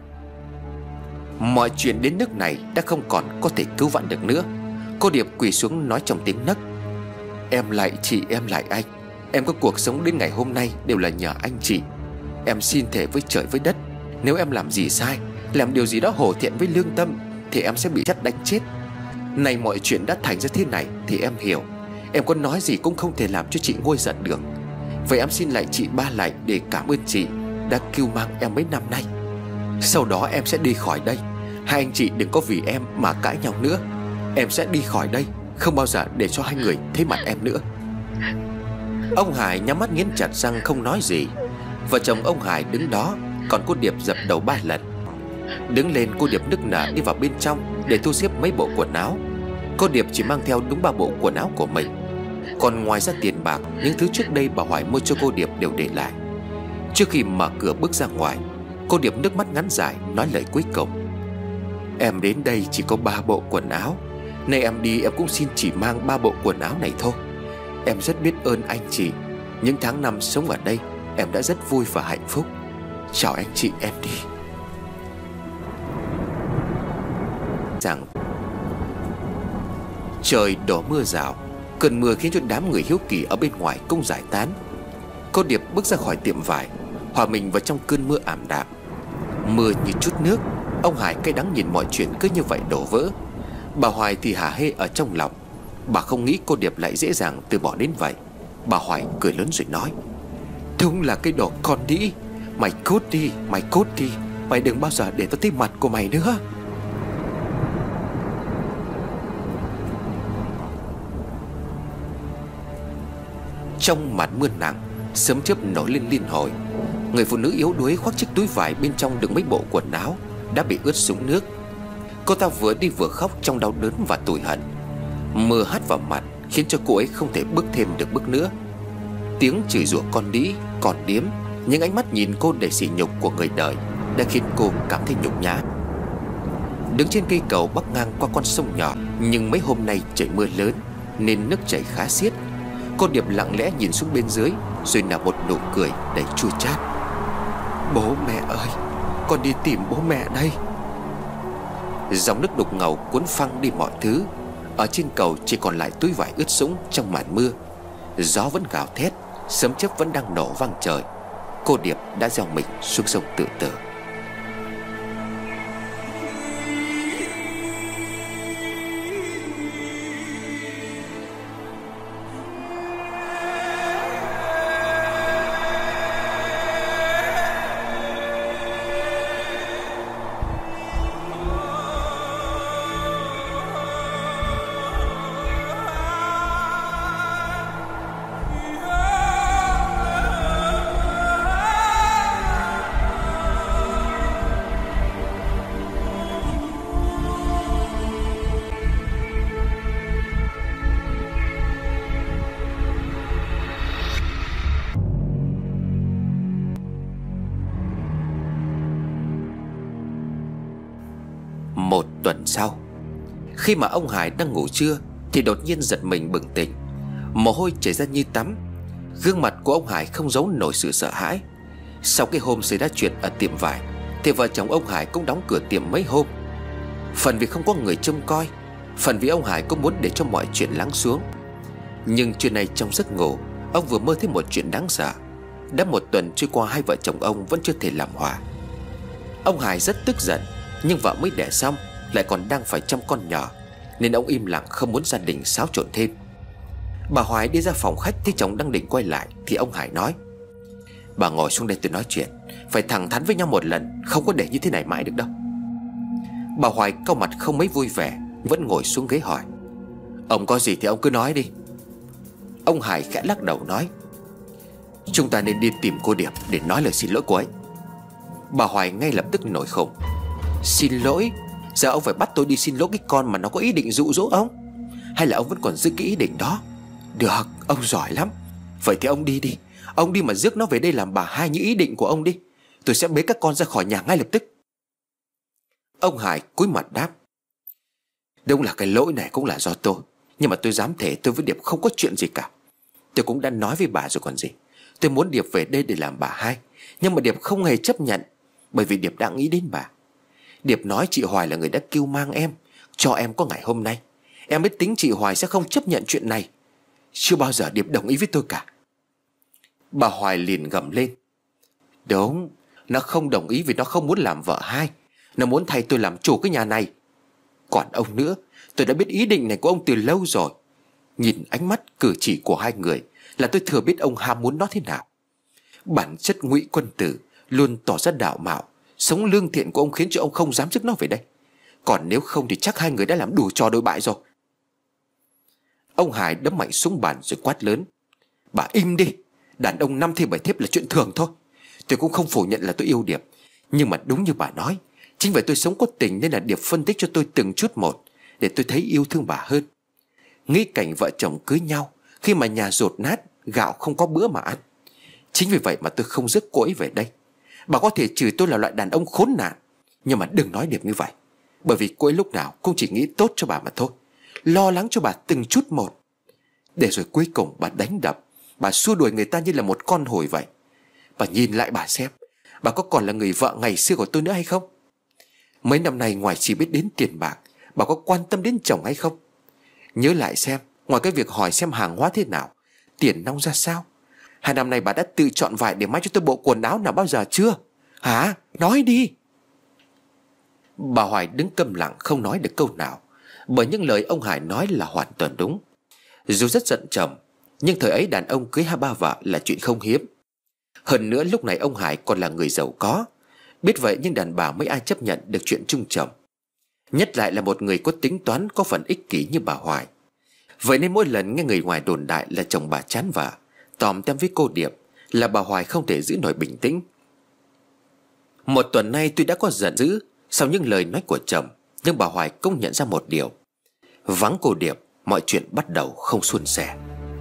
Mọi chuyện đến nước này đã không còn có thể cứu vãn được nữa. Cô Điệp quỳ xuống nói trong tiếng nấc: Em lại chị, em lại anh. Em có cuộc sống đến ngày hôm nay đều là nhờ anh chị. Em xin thề với trời với đất, nếu em làm gì sai, làm điều gì đó hổ thẹn với lương tâm, thì em sẽ bị chắt đánh chết. Này mọi chuyện đã thành ra thế này thì em hiểu. Em có nói gì cũng không thể làm cho chị nguôi giận được. Vậy em xin lại chị ba lại để cảm ơn chị đã cứu mang em mấy năm nay. Sau đó em sẽ đi khỏi đây. Hai anh chị đừng có vì em mà cãi nhau nữa. Em sẽ đi khỏi đây, không bao giờ để cho hai người thấy mặt em nữa. Ông Hải nhắm mắt nghiến chặt răng không nói gì. Vợ chồng ông Hải đứng đó, còn cô Điệp dập đầu 3 lần. Đứng lên, cô Điệp nức nở đi vào bên trong để thu xếp mấy bộ quần áo. Cô Điệp chỉ mang theo đúng 3 bộ quần áo của mình. Còn ngoài ra tiền bạc, những thứ trước đây bà Hoài mua cho cô Điệp đều để lại. Trước khi mở cửa bước ra ngoài, cô Điệp nước mắt ngắn dài nói lời cuối cùng: Em đến đây chỉ có 3 bộ quần áo. Nay em đi em cũng xin chỉ mang 3 bộ quần áo này thôi. Em rất biết ơn anh chị. Những tháng năm sống ở đây em đã rất vui và hạnh phúc. Chào anh chị, em đi. Rằng trời đổ mưa rào. Cơn mưa khiến cho đám người hiếu kỳ ở bên ngoài cũng giải tán. Cô Điệp bước ra khỏi tiệm vải, hòa mình vào trong cơn mưa ảm đạm. Mưa như chút nước. Ông Hải cay đắng nhìn mọi chuyện cứ như vậy đổ vỡ. Bà Hoài thì hả hê ở trong lòng. Bà không nghĩ cô Điệp lại dễ dàng từ bỏ đến vậy. Bà Hoài cười lớn rồi nói: Đúng là cái đồ con đĩ. Mày cút đi, mày cút đi. Mày đừng bao giờ để tao thấy mặt của mày nữa. Trong màn mưa nặng, sấm chớp nổi lên liên hồi. Người phụ nữ yếu đuối khoác chiếc túi vải bên trong đựng mấy bộ quần áo đã bị ướt sũng nước. Cô ta vừa đi vừa khóc trong đau đớn và tủi hận. Mưa hắt vào mặt khiến cho cô ấy không thể bước thêm được bước nữa. Tiếng chửi rủa con đĩ, con điếm, những ánh mắt nhìn cô đầy sỉ nhục của người đời đã khiến cô cảm thấy nhục nhã. Đứng trên cây cầu bắc ngang qua con sông nhỏ, nhưng mấy hôm nay trời mưa lớn nên nước chảy khá xiết. Cô Điệp lặng lẽ nhìn xuống bên dưới rồi nở một nụ cười đầy chua chát: Bố mẹ ơi, con đi tìm bố mẹ đây. Dòng nước đục ngầu cuốn phăng đi mọi thứ. Ở trên cầu chỉ còn lại túi vải ướt sũng trong màn mưa. Gió vẫn gào thét, sấm chớp vẫn đang nổ vang trời. Cô Điệp đã gieo mình xuống sông tự tử. tuần sau, khi mà ông Hải đang ngủ trưa thì đột nhiên giật mình bừng tỉnh. Mồ hôi chảy ra như tắm. Gương mặt của ông Hải không giấu nổi sự sợ hãi. Sau cái hôm xảy ra chuyện ở tiệm vải thì vợ chồng ông Hải cũng đóng cửa tiệm mấy hôm. Phần vì không có người trông coi, phần vì ông Hải cũng muốn để cho mọi chuyện lắng xuống. Nhưng chuyện này trong giấc ngủ, ông vừa mơ thấy một chuyện đáng sợ. Đã một tuần trôi qua, hai vợ chồng ông vẫn chưa thể làm hòa. Ông Hải rất tức giận, nhưng vợ mới đẻ xong, lại còn đang phải chăm con nhỏ, nên ông im lặng không muốn gia đình xáo trộn thêm. Bà Hoài đi ra phòng khách thấy chồng đang định quay lại thì ông Hải nói: "Bà ngồi xuống đây tôi nói chuyện. Phải thẳng thắn với nhau một lần, không có để như thế này mãi được đâu." Bà Hoài cau mặt không mấy vui vẻ, vẫn ngồi xuống ghế hỏi: "Ông có gì thì ông cứ nói đi." Ông Hải khẽ lắc đầu nói: "Chúng ta nên đi tìm cô Điệp để nói lời xin lỗi cô ấy." Bà Hoài ngay lập tức nổi khùng: "Xin lỗi? Giờ ông phải bắt tôi đi xin lỗi cái con mà nó có ý định dụ dỗ ông? Hay là ông vẫn còn giữ cái ý định đó? Được, ông giỏi lắm. Vậy thì ông đi đi. Ông đi mà rước nó về đây làm bà hai như ý định của ông đi. Tôi sẽ bế các con ra khỏi nhà ngay lập tức." Ông Hải cúi mặt đáp: "Đúng là cái lỗi này cũng là do tôi, nhưng mà tôi dám thề tôi với Điệp không có chuyện gì cả. Tôi cũng đã nói với bà rồi còn gì. Tôi muốn Điệp về đây để làm bà hai, nhưng mà Điệp không hề chấp nhận, bởi vì Điệp đã nghĩ đến bà. Điệp nói chị Hoài là người đã kêu mang em, cho em có ngày hôm nay. Em biết tính chị Hoài sẽ không chấp nhận chuyện này. Chưa bao giờ Điệp đồng ý với tôi cả." Bà Hoài liền gầm lên: "Đúng, nó không đồng ý vì nó không muốn làm vợ hai. Nó muốn thay tôi làm chủ cái nhà này. Còn ông nữa, tôi đã biết ý định này của ông từ lâu rồi. Nhìn ánh mắt cử chỉ của hai người là tôi thừa biết ông ham muốn nó thế nào. Bản chất ngụy quân tử, luôn tỏ ra đạo mạo, sống lương thiện của ông khiến cho ông không dám rước nó về đây. Còn nếu không thì chắc hai người đã làm đủ trò đồi bại rồi." Ông Hải đấm mạnh xuống bàn rồi quát lớn: "Bà im đi. Đàn ông 5 thê 7 thiếp là chuyện thường thôi. Tôi cũng không phủ nhận là tôi yêu Điệp, nhưng mà đúng như bà nói, chính vì tôi sống có tình nên là Điệp phân tích cho tôi từng chút một, để tôi thấy yêu thương bà hơn. Nghĩ cảnh vợ chồng cưới nhau khi mà nhà dột nát, gạo không có bữa mà ăn. Chính vì vậy mà tôi không rước cô ấy về đây. Bà có thể chửi tôi là loại đàn ông khốn nạn, nhưng mà đừng nói Điệp như vậy, bởi vì cô ấy lúc nào cũng chỉ nghĩ tốt cho bà mà thôi, lo lắng cho bà từng chút một. Để rồi cuối cùng bà đánh đập, bà xua đuổi người ta như là một con hổi vậy. Bà nhìn lại bà xem, bà có còn là người vợ ngày xưa của tôi nữa hay không? Mấy năm nay ngoài chỉ biết đến tiền bạc, bà có quan tâm đến chồng hay không? Nhớ lại xem, ngoài cái việc hỏi xem hàng hóa thế nào, tiền nong ra sao, 2 năm nay bà đã tự chọn vải để may cho tôi bộ quần áo nào bao giờ chưa? Hả? Nói đi." Bà Hoài đứng câm lặng không nói được câu nào, bởi những lời ông Hải nói là hoàn toàn đúng. Dù rất giận chồng, nhưng thời ấy đàn ông cưới 2-3 vợ là chuyện không hiếm. Hơn nữa lúc này ông Hải còn là người giàu có. Biết vậy nhưng đàn bà mấy ai chấp nhận được chuyện chung chồng, nhất lại là một người có tính toán, có phần ích kỷ như bà Hoài. Vậy nên mỗi lần nghe người ngoài đồn đại là chồng bà chán vợ, tòm tem với cô Điệp, là bà Hoài không thể giữ nổi bình tĩnh. Một tuần nay tuy đã có giận dữ sau những lời nói của chồng, nhưng bà Hoài cũng nhận ra một điều: vắng cô Điệp, mọi chuyện bắt đầu không suôn sẻ.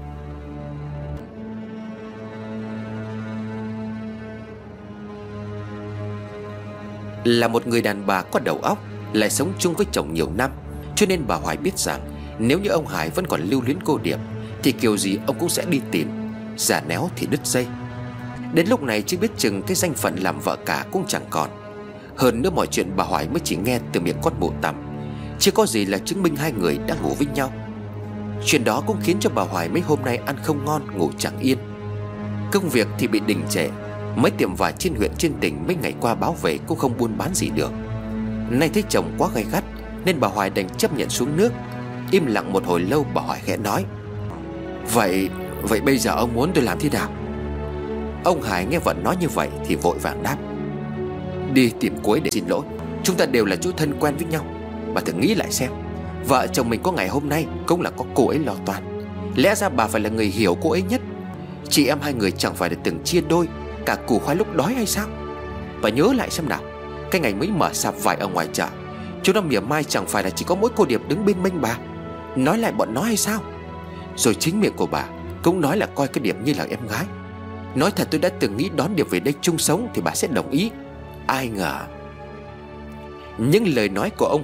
Là một người đàn bà có đầu óc, lại sống chung với chồng nhiều năm, cho nên bà Hoài biết rằng nếu như ông Hải vẫn còn lưu luyến cô Điệp thì kiểu gì ông cũng sẽ đi tìm, giả néo thì đứt dây. Đến lúc này chưa biết chừng cái danh phận làm vợ cả cũng chẳng còn. Hơn nữa mọi chuyện bà Hoài mới chỉ nghe từ miệng con mụ tằm, chưa có gì là chứng minh hai người đang ngủ với nhau. Chuyện đó cũng khiến cho bà Hoài mấy hôm nay ăn không ngon ngủ chẳng yên. Công việc thì bị đình trệ, mấy tiệm vải trên huyện trên tỉnh mấy ngày qua báo về cũng không buôn bán gì được. Nay thấy chồng quá gay gắt nên bà Hoài đành chấp nhận xuống nước. Im lặng một hồi lâu bà Hoài khẽ nói: Vậy bây giờ ông muốn tôi làm thế nào?" Ông Hải nghe vợ nói như vậy thì vội vàng đáp: "Đi tìm cô ấy để xin lỗi. Chúng ta đều là chú thân quen với nhau. Bà thử nghĩ lại xem, vợ chồng mình có ngày hôm nay cũng là có cô ấy lo toan. Lẽ ra bà phải là người hiểu cô ấy nhất. Chị em hai người chẳng phải là từng chia đôi cả củ khoai lúc đói hay sao? Bà nhớ lại xem nào, cái ngày mới mở sạp vải ở ngoài chợ, chú nó mỉa mai chẳng phải là chỉ có mỗi cô Điệp đứng bên mênh bà, nói lại bọn nó hay sao? Rồi chính miệng của bà cũng nói là coi cái Điệp như là em gái. Nói thật tôi đã từng nghĩ đón Điệp về đây chung sống thì bà sẽ đồng ý. Ai ngờ." Những lời nói của ông Hải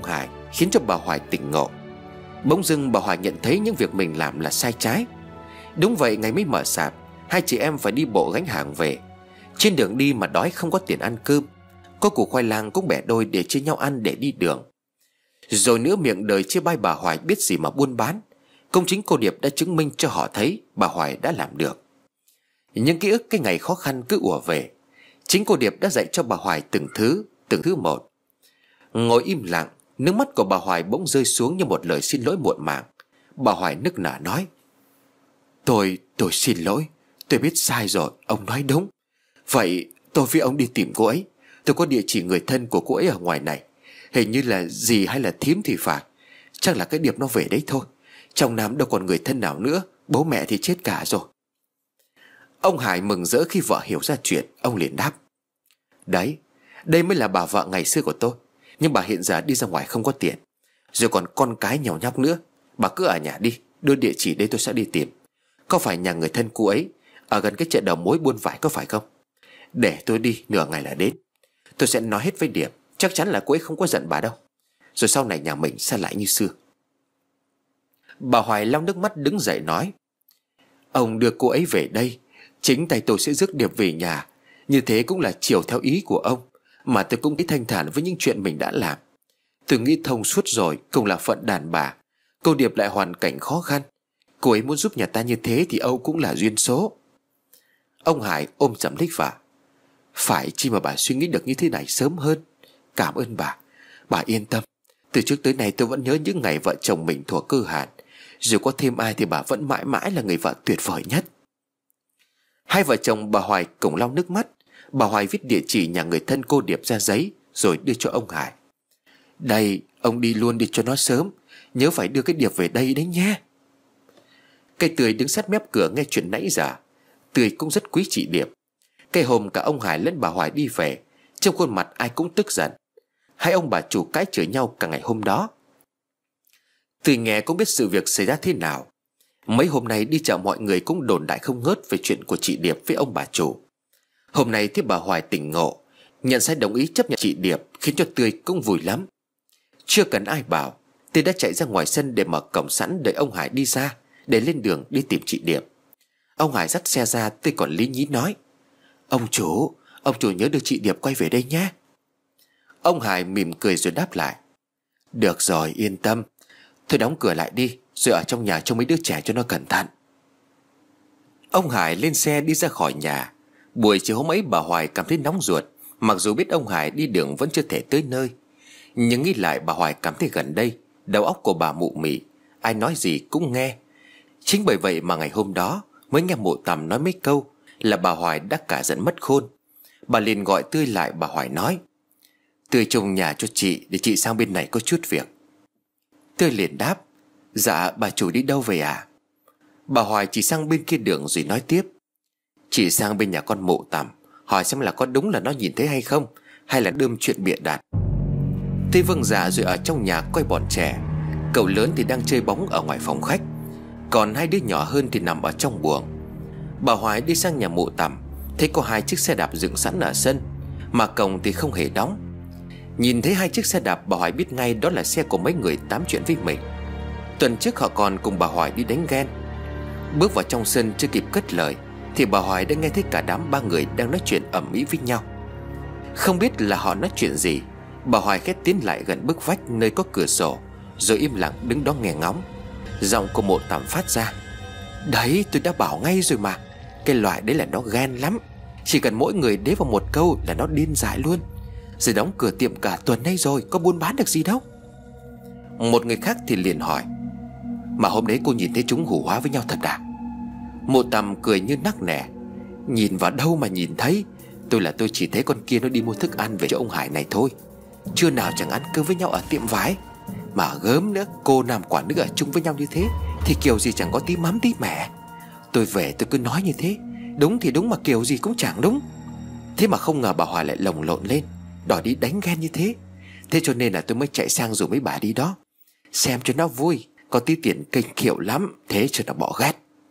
khiến cho bà Hoài tỉnh ngộ. Bỗng dưng bà Hoài nhận thấy những việc mình làm là sai trái. Đúng vậy, ngày mới mở sạp, hai chị em phải đi bộ gánh hàng về. Trên đường đi mà đói không có tiền ăn cơm, có củ khoai lang cũng bẻ đôi để chia nhau ăn để đi đường. Rồi nữa, miệng đời chê bai bà Hoài biết gì mà buôn bán. Công chính cô Điệp đã chứng minh cho họ thấy bà Hoài đã làm được. Những ký ức cái ngày khó khăn cứ ùa về. Chính cô Điệp đã dạy cho bà Hoài từng thứ một. Ngồi im lặng, nước mắt của bà Hoài bỗng rơi xuống như một lời xin lỗi muộn màng. Bà Hoài nức nở nói: Tôi xin lỗi. Tôi biết sai rồi, ông nói đúng. Vậy tôi với ông đi tìm cô ấy. Tôi có địa chỉ người thân của cô ấy ở ngoài này. Hình như là dì hay là thím thì phải. Chắc là cái Điệp nó về đấy thôi. Trong Nam đâu còn người thân nào nữa. Bố mẹ thì chết cả rồi. Ông Hải mừng rỡ khi vợ hiểu ra chuyện. Ông liền đáp: Đấy, đây mới là bà vợ ngày xưa của tôi. Nhưng bà hiện giờ đi ra ngoài không có tiền, rồi còn con cái nhỏ nhóc nữa. Bà cứ ở nhà đi, đưa địa chỉ đây tôi sẽ đi tìm. Có phải nhà người thân cô ấy ở gần cái chợ đầu mối buôn vải có phải không? Để tôi đi, nửa ngày là đến. Tôi sẽ nói hết với Điệp. Chắc chắn là cô ấy không có giận bà đâu. Rồi sau này nhà mình sẽ lại như xưa. Bà Hoài lau nước mắt đứng dậy nói: Ông đưa cô ấy về đây, chính tay tôi sẽ rước Điệp về nhà. Như thế cũng là chiều theo ý của ông. Mà tôi cũng thấy thanh thản với những chuyện mình đã làm. Tôi nghĩ thông suốt rồi, cũng là phận đàn bà. Cô Điệp lại hoàn cảnh khó khăn. Cô ấy muốn giúp nhà ta như thế thì Âu cũng là duyên số. Ông Hải ôm chầm lấy vợ: Phải chi mà bà suy nghĩ được như thế này sớm hơn. Cảm ơn bà. Bà yên tâm. Từ trước tới nay tôi vẫn nhớ những ngày vợ chồng mình thuở cơ hàn. Dù có thêm ai thì bà vẫn mãi mãi là người vợ tuyệt vời nhất. Hai vợ chồng bà Hoài cùng lau nước mắt. Bà Hoài viết địa chỉ nhà người thân cô Điệp ra giấy, rồi đưa cho ông Hải: Đây, ông đi luôn đi cho nó sớm. Nhớ phải đưa cái Điệp về đây đấy nhé. Cây Tươi đứng sát mép cửa nghe chuyện nãy giờ. Tươi cũng rất quý chị Điệp. Cái hôm cả ông Hải lẫn bà Hoài đi về, trong khuôn mặt ai cũng tức giận. Hai ông bà chủ cãi chửi nhau cả ngày hôm đó. Tươi nghe cũng biết sự việc xảy ra thế nào. Mấy hôm nay đi chợ mọi người cũng đồn đại không ngớt về chuyện của chị Điệp với ông bà chủ. Hôm nay thấy bà Hoài tỉnh ngộ, nhận sai đồng ý chấp nhận chị Điệp, khiến cho Tươi cũng vui lắm. Chưa cần ai bảo, Tươi đã chạy ra ngoài sân để mở cổng sẵn đợi ông Hải đi ra, để lên đường đi tìm chị Điệp. Ông Hải dắt xe ra, Tươi còn lý nhí nói: Ông chủ nhớ đưa chị Điệp quay về đây nhé. Ông Hải mỉm cười rồi đáp lại: Được rồi, yên tâm. Thôi đóng cửa lại đi, rồi ở trong nhà trông mấy đứa trẻ cho nó cẩn thận. Ông Hải lên xe đi ra khỏi nhà. Buổi chiều hôm ấy bà Hoài cảm thấy nóng ruột. Mặc dù biết ông Hải đi đường vẫn chưa thể tới nơi, nhưng nghĩ lại bà Hoài cảm thấy gần đây đầu óc của bà mụ mị, ai nói gì cũng nghe. Chính bởi vậy mà ngày hôm đó mới nghe mụ Tầm nói mấy câu là bà Hoài đã cả giận mất khôn. Bà liền gọi Tươi lại. Bà Hoài nói: Tươi trông nhà cho chị, để chị sang bên này có chút việc. Tươi liền đáp: Dạ, bà chủ đi đâu về à? Bà Hoài chỉ sang bên kia đường rồi nói tiếp: Chị sang bên nhà con mụ Tầm, hỏi xem là có đúng là nó nhìn thấy hay không, hay là đơm chuyện bịa đặt. Tươi vâng dạ rồi ở trong nhà coi bọn trẻ. Cậu lớn thì đang chơi bóng ở ngoài phòng khách, còn hai đứa nhỏ hơn thì nằm ở trong buồng. Bà Hoài đi sang nhà mụ Tầm, thấy có hai chiếc xe đạp dựng sẵn ở sân, mà cổng thì không hề đóng. Nhìn thấy hai chiếc xe đạp, bà Hoài biết ngay đó là xe của mấy người tám chuyện với mình. Tuần trước họ còn cùng bà Hoài đi đánh ghen. Bước vào trong sân chưa kịp cất lời thì bà Hoài đã nghe thấy cả đám ba người đang nói chuyện ầm ĩ với nhau. Không biết là họ nói chuyện gì, bà Hoài khét tiến lại gần bức vách nơi có cửa sổ, rồi im lặng đứng đó nghe ngóng. Giọng của mụ Tầm phát ra: Đấy, tôi đã bảo ngay rồi mà. Cái loại đấy là nó ghen lắm. Chỉ cần mỗi người đế vào một câu là nó điên dại luôn. Rồi đóng cửa tiệm cả tuần nay rồi, có buôn bán được gì đâu. Một người khác thì liền hỏi: Mà hôm đấy cô nhìn thấy chúng hù hóa với nhau thật à? Mụ Tầm cười như nắc nẻ: Nhìn vào đâu mà nhìn thấy. Tôi chỉ thấy con kia nó đi mua thức ăn về cho ông Hải này thôi. Trưa nào chẳng ăn cơm với nhau ở tiệm vải. Mà gớm nữa, cô nam quả nữ ở chung với nhau như thế thì kiểu gì chẳng có tí mắm tí mẻ. Tôi về tôi cứ nói như thế, đúng thì đúng mà kiểu gì cũng chẳng đúng. Thế mà không ngờ bà Hoài lại lồng lộn lên, đòi đi đánh ghen như thế. Thế cho nên là tôi mới chạy sang rủ mấy bà đi đó, xem cho nó vui. Có tí tiền kênh kiệu lắm, thế cho nó bỏ ghét.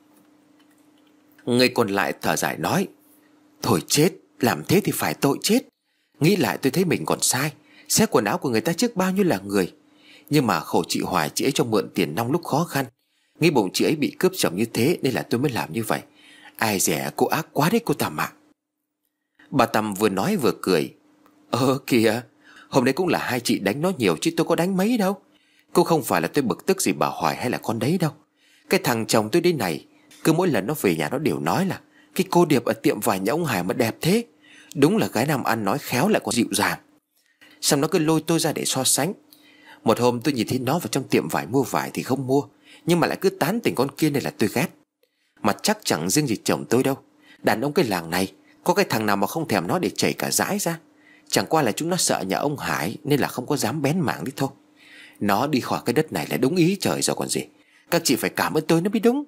Người còn lại thở dài nói: Thôi chết, làm thế thì phải tội chết. Nghĩ lại tôi thấy mình còn sai. Xé quần áo của người ta trước bao nhiêu là người. Nhưng mà khổ chị Hoài, chị ấy cho mượn tiền nong lúc khó khăn. Nghĩ bụng chị ấy bị cướp chồng như thế nên là tôi mới làm như vậy. Ai dè cô ác quá đấy cô Tầm ạ. Bà Tầm vừa nói vừa cười. Kìa, hôm nay cũng là hai chị đánh nó nhiều chứ tôi có đánh mấy đâu. Cô không phải là tôi bực tức gì bà Hoài hay là con đấy đâu. Cái thằng chồng tôi đây này, cứ mỗi lần nó về nhà nó đều nói là cái cô Điệp ở tiệm vải nhà ông Hải mà đẹp thế. Đúng là gái làm ăn nói khéo lại còn dịu dàng. Xong nó cứ lôi tôi ra để so sánh. Một hôm tôi nhìn thấy nó vào trong tiệm vải mua vải thì không mua, nhưng mà lại cứ tán tỉnh con kia này là tôi ghét. Mà chắc chẳng riêng gì chồng tôi đâu. Đàn ông cái làng này có cái thằng nào mà không thèm nó để chảy cả dãi ra. Chẳng qua là chúng nó sợ nhà ông Hải nên là không có dám bén mảng đi thôi. Nó đi khỏi cái đất này là đúng ý trời rồi còn gì. Các chị phải cảm ơn tôi nó mới đúng.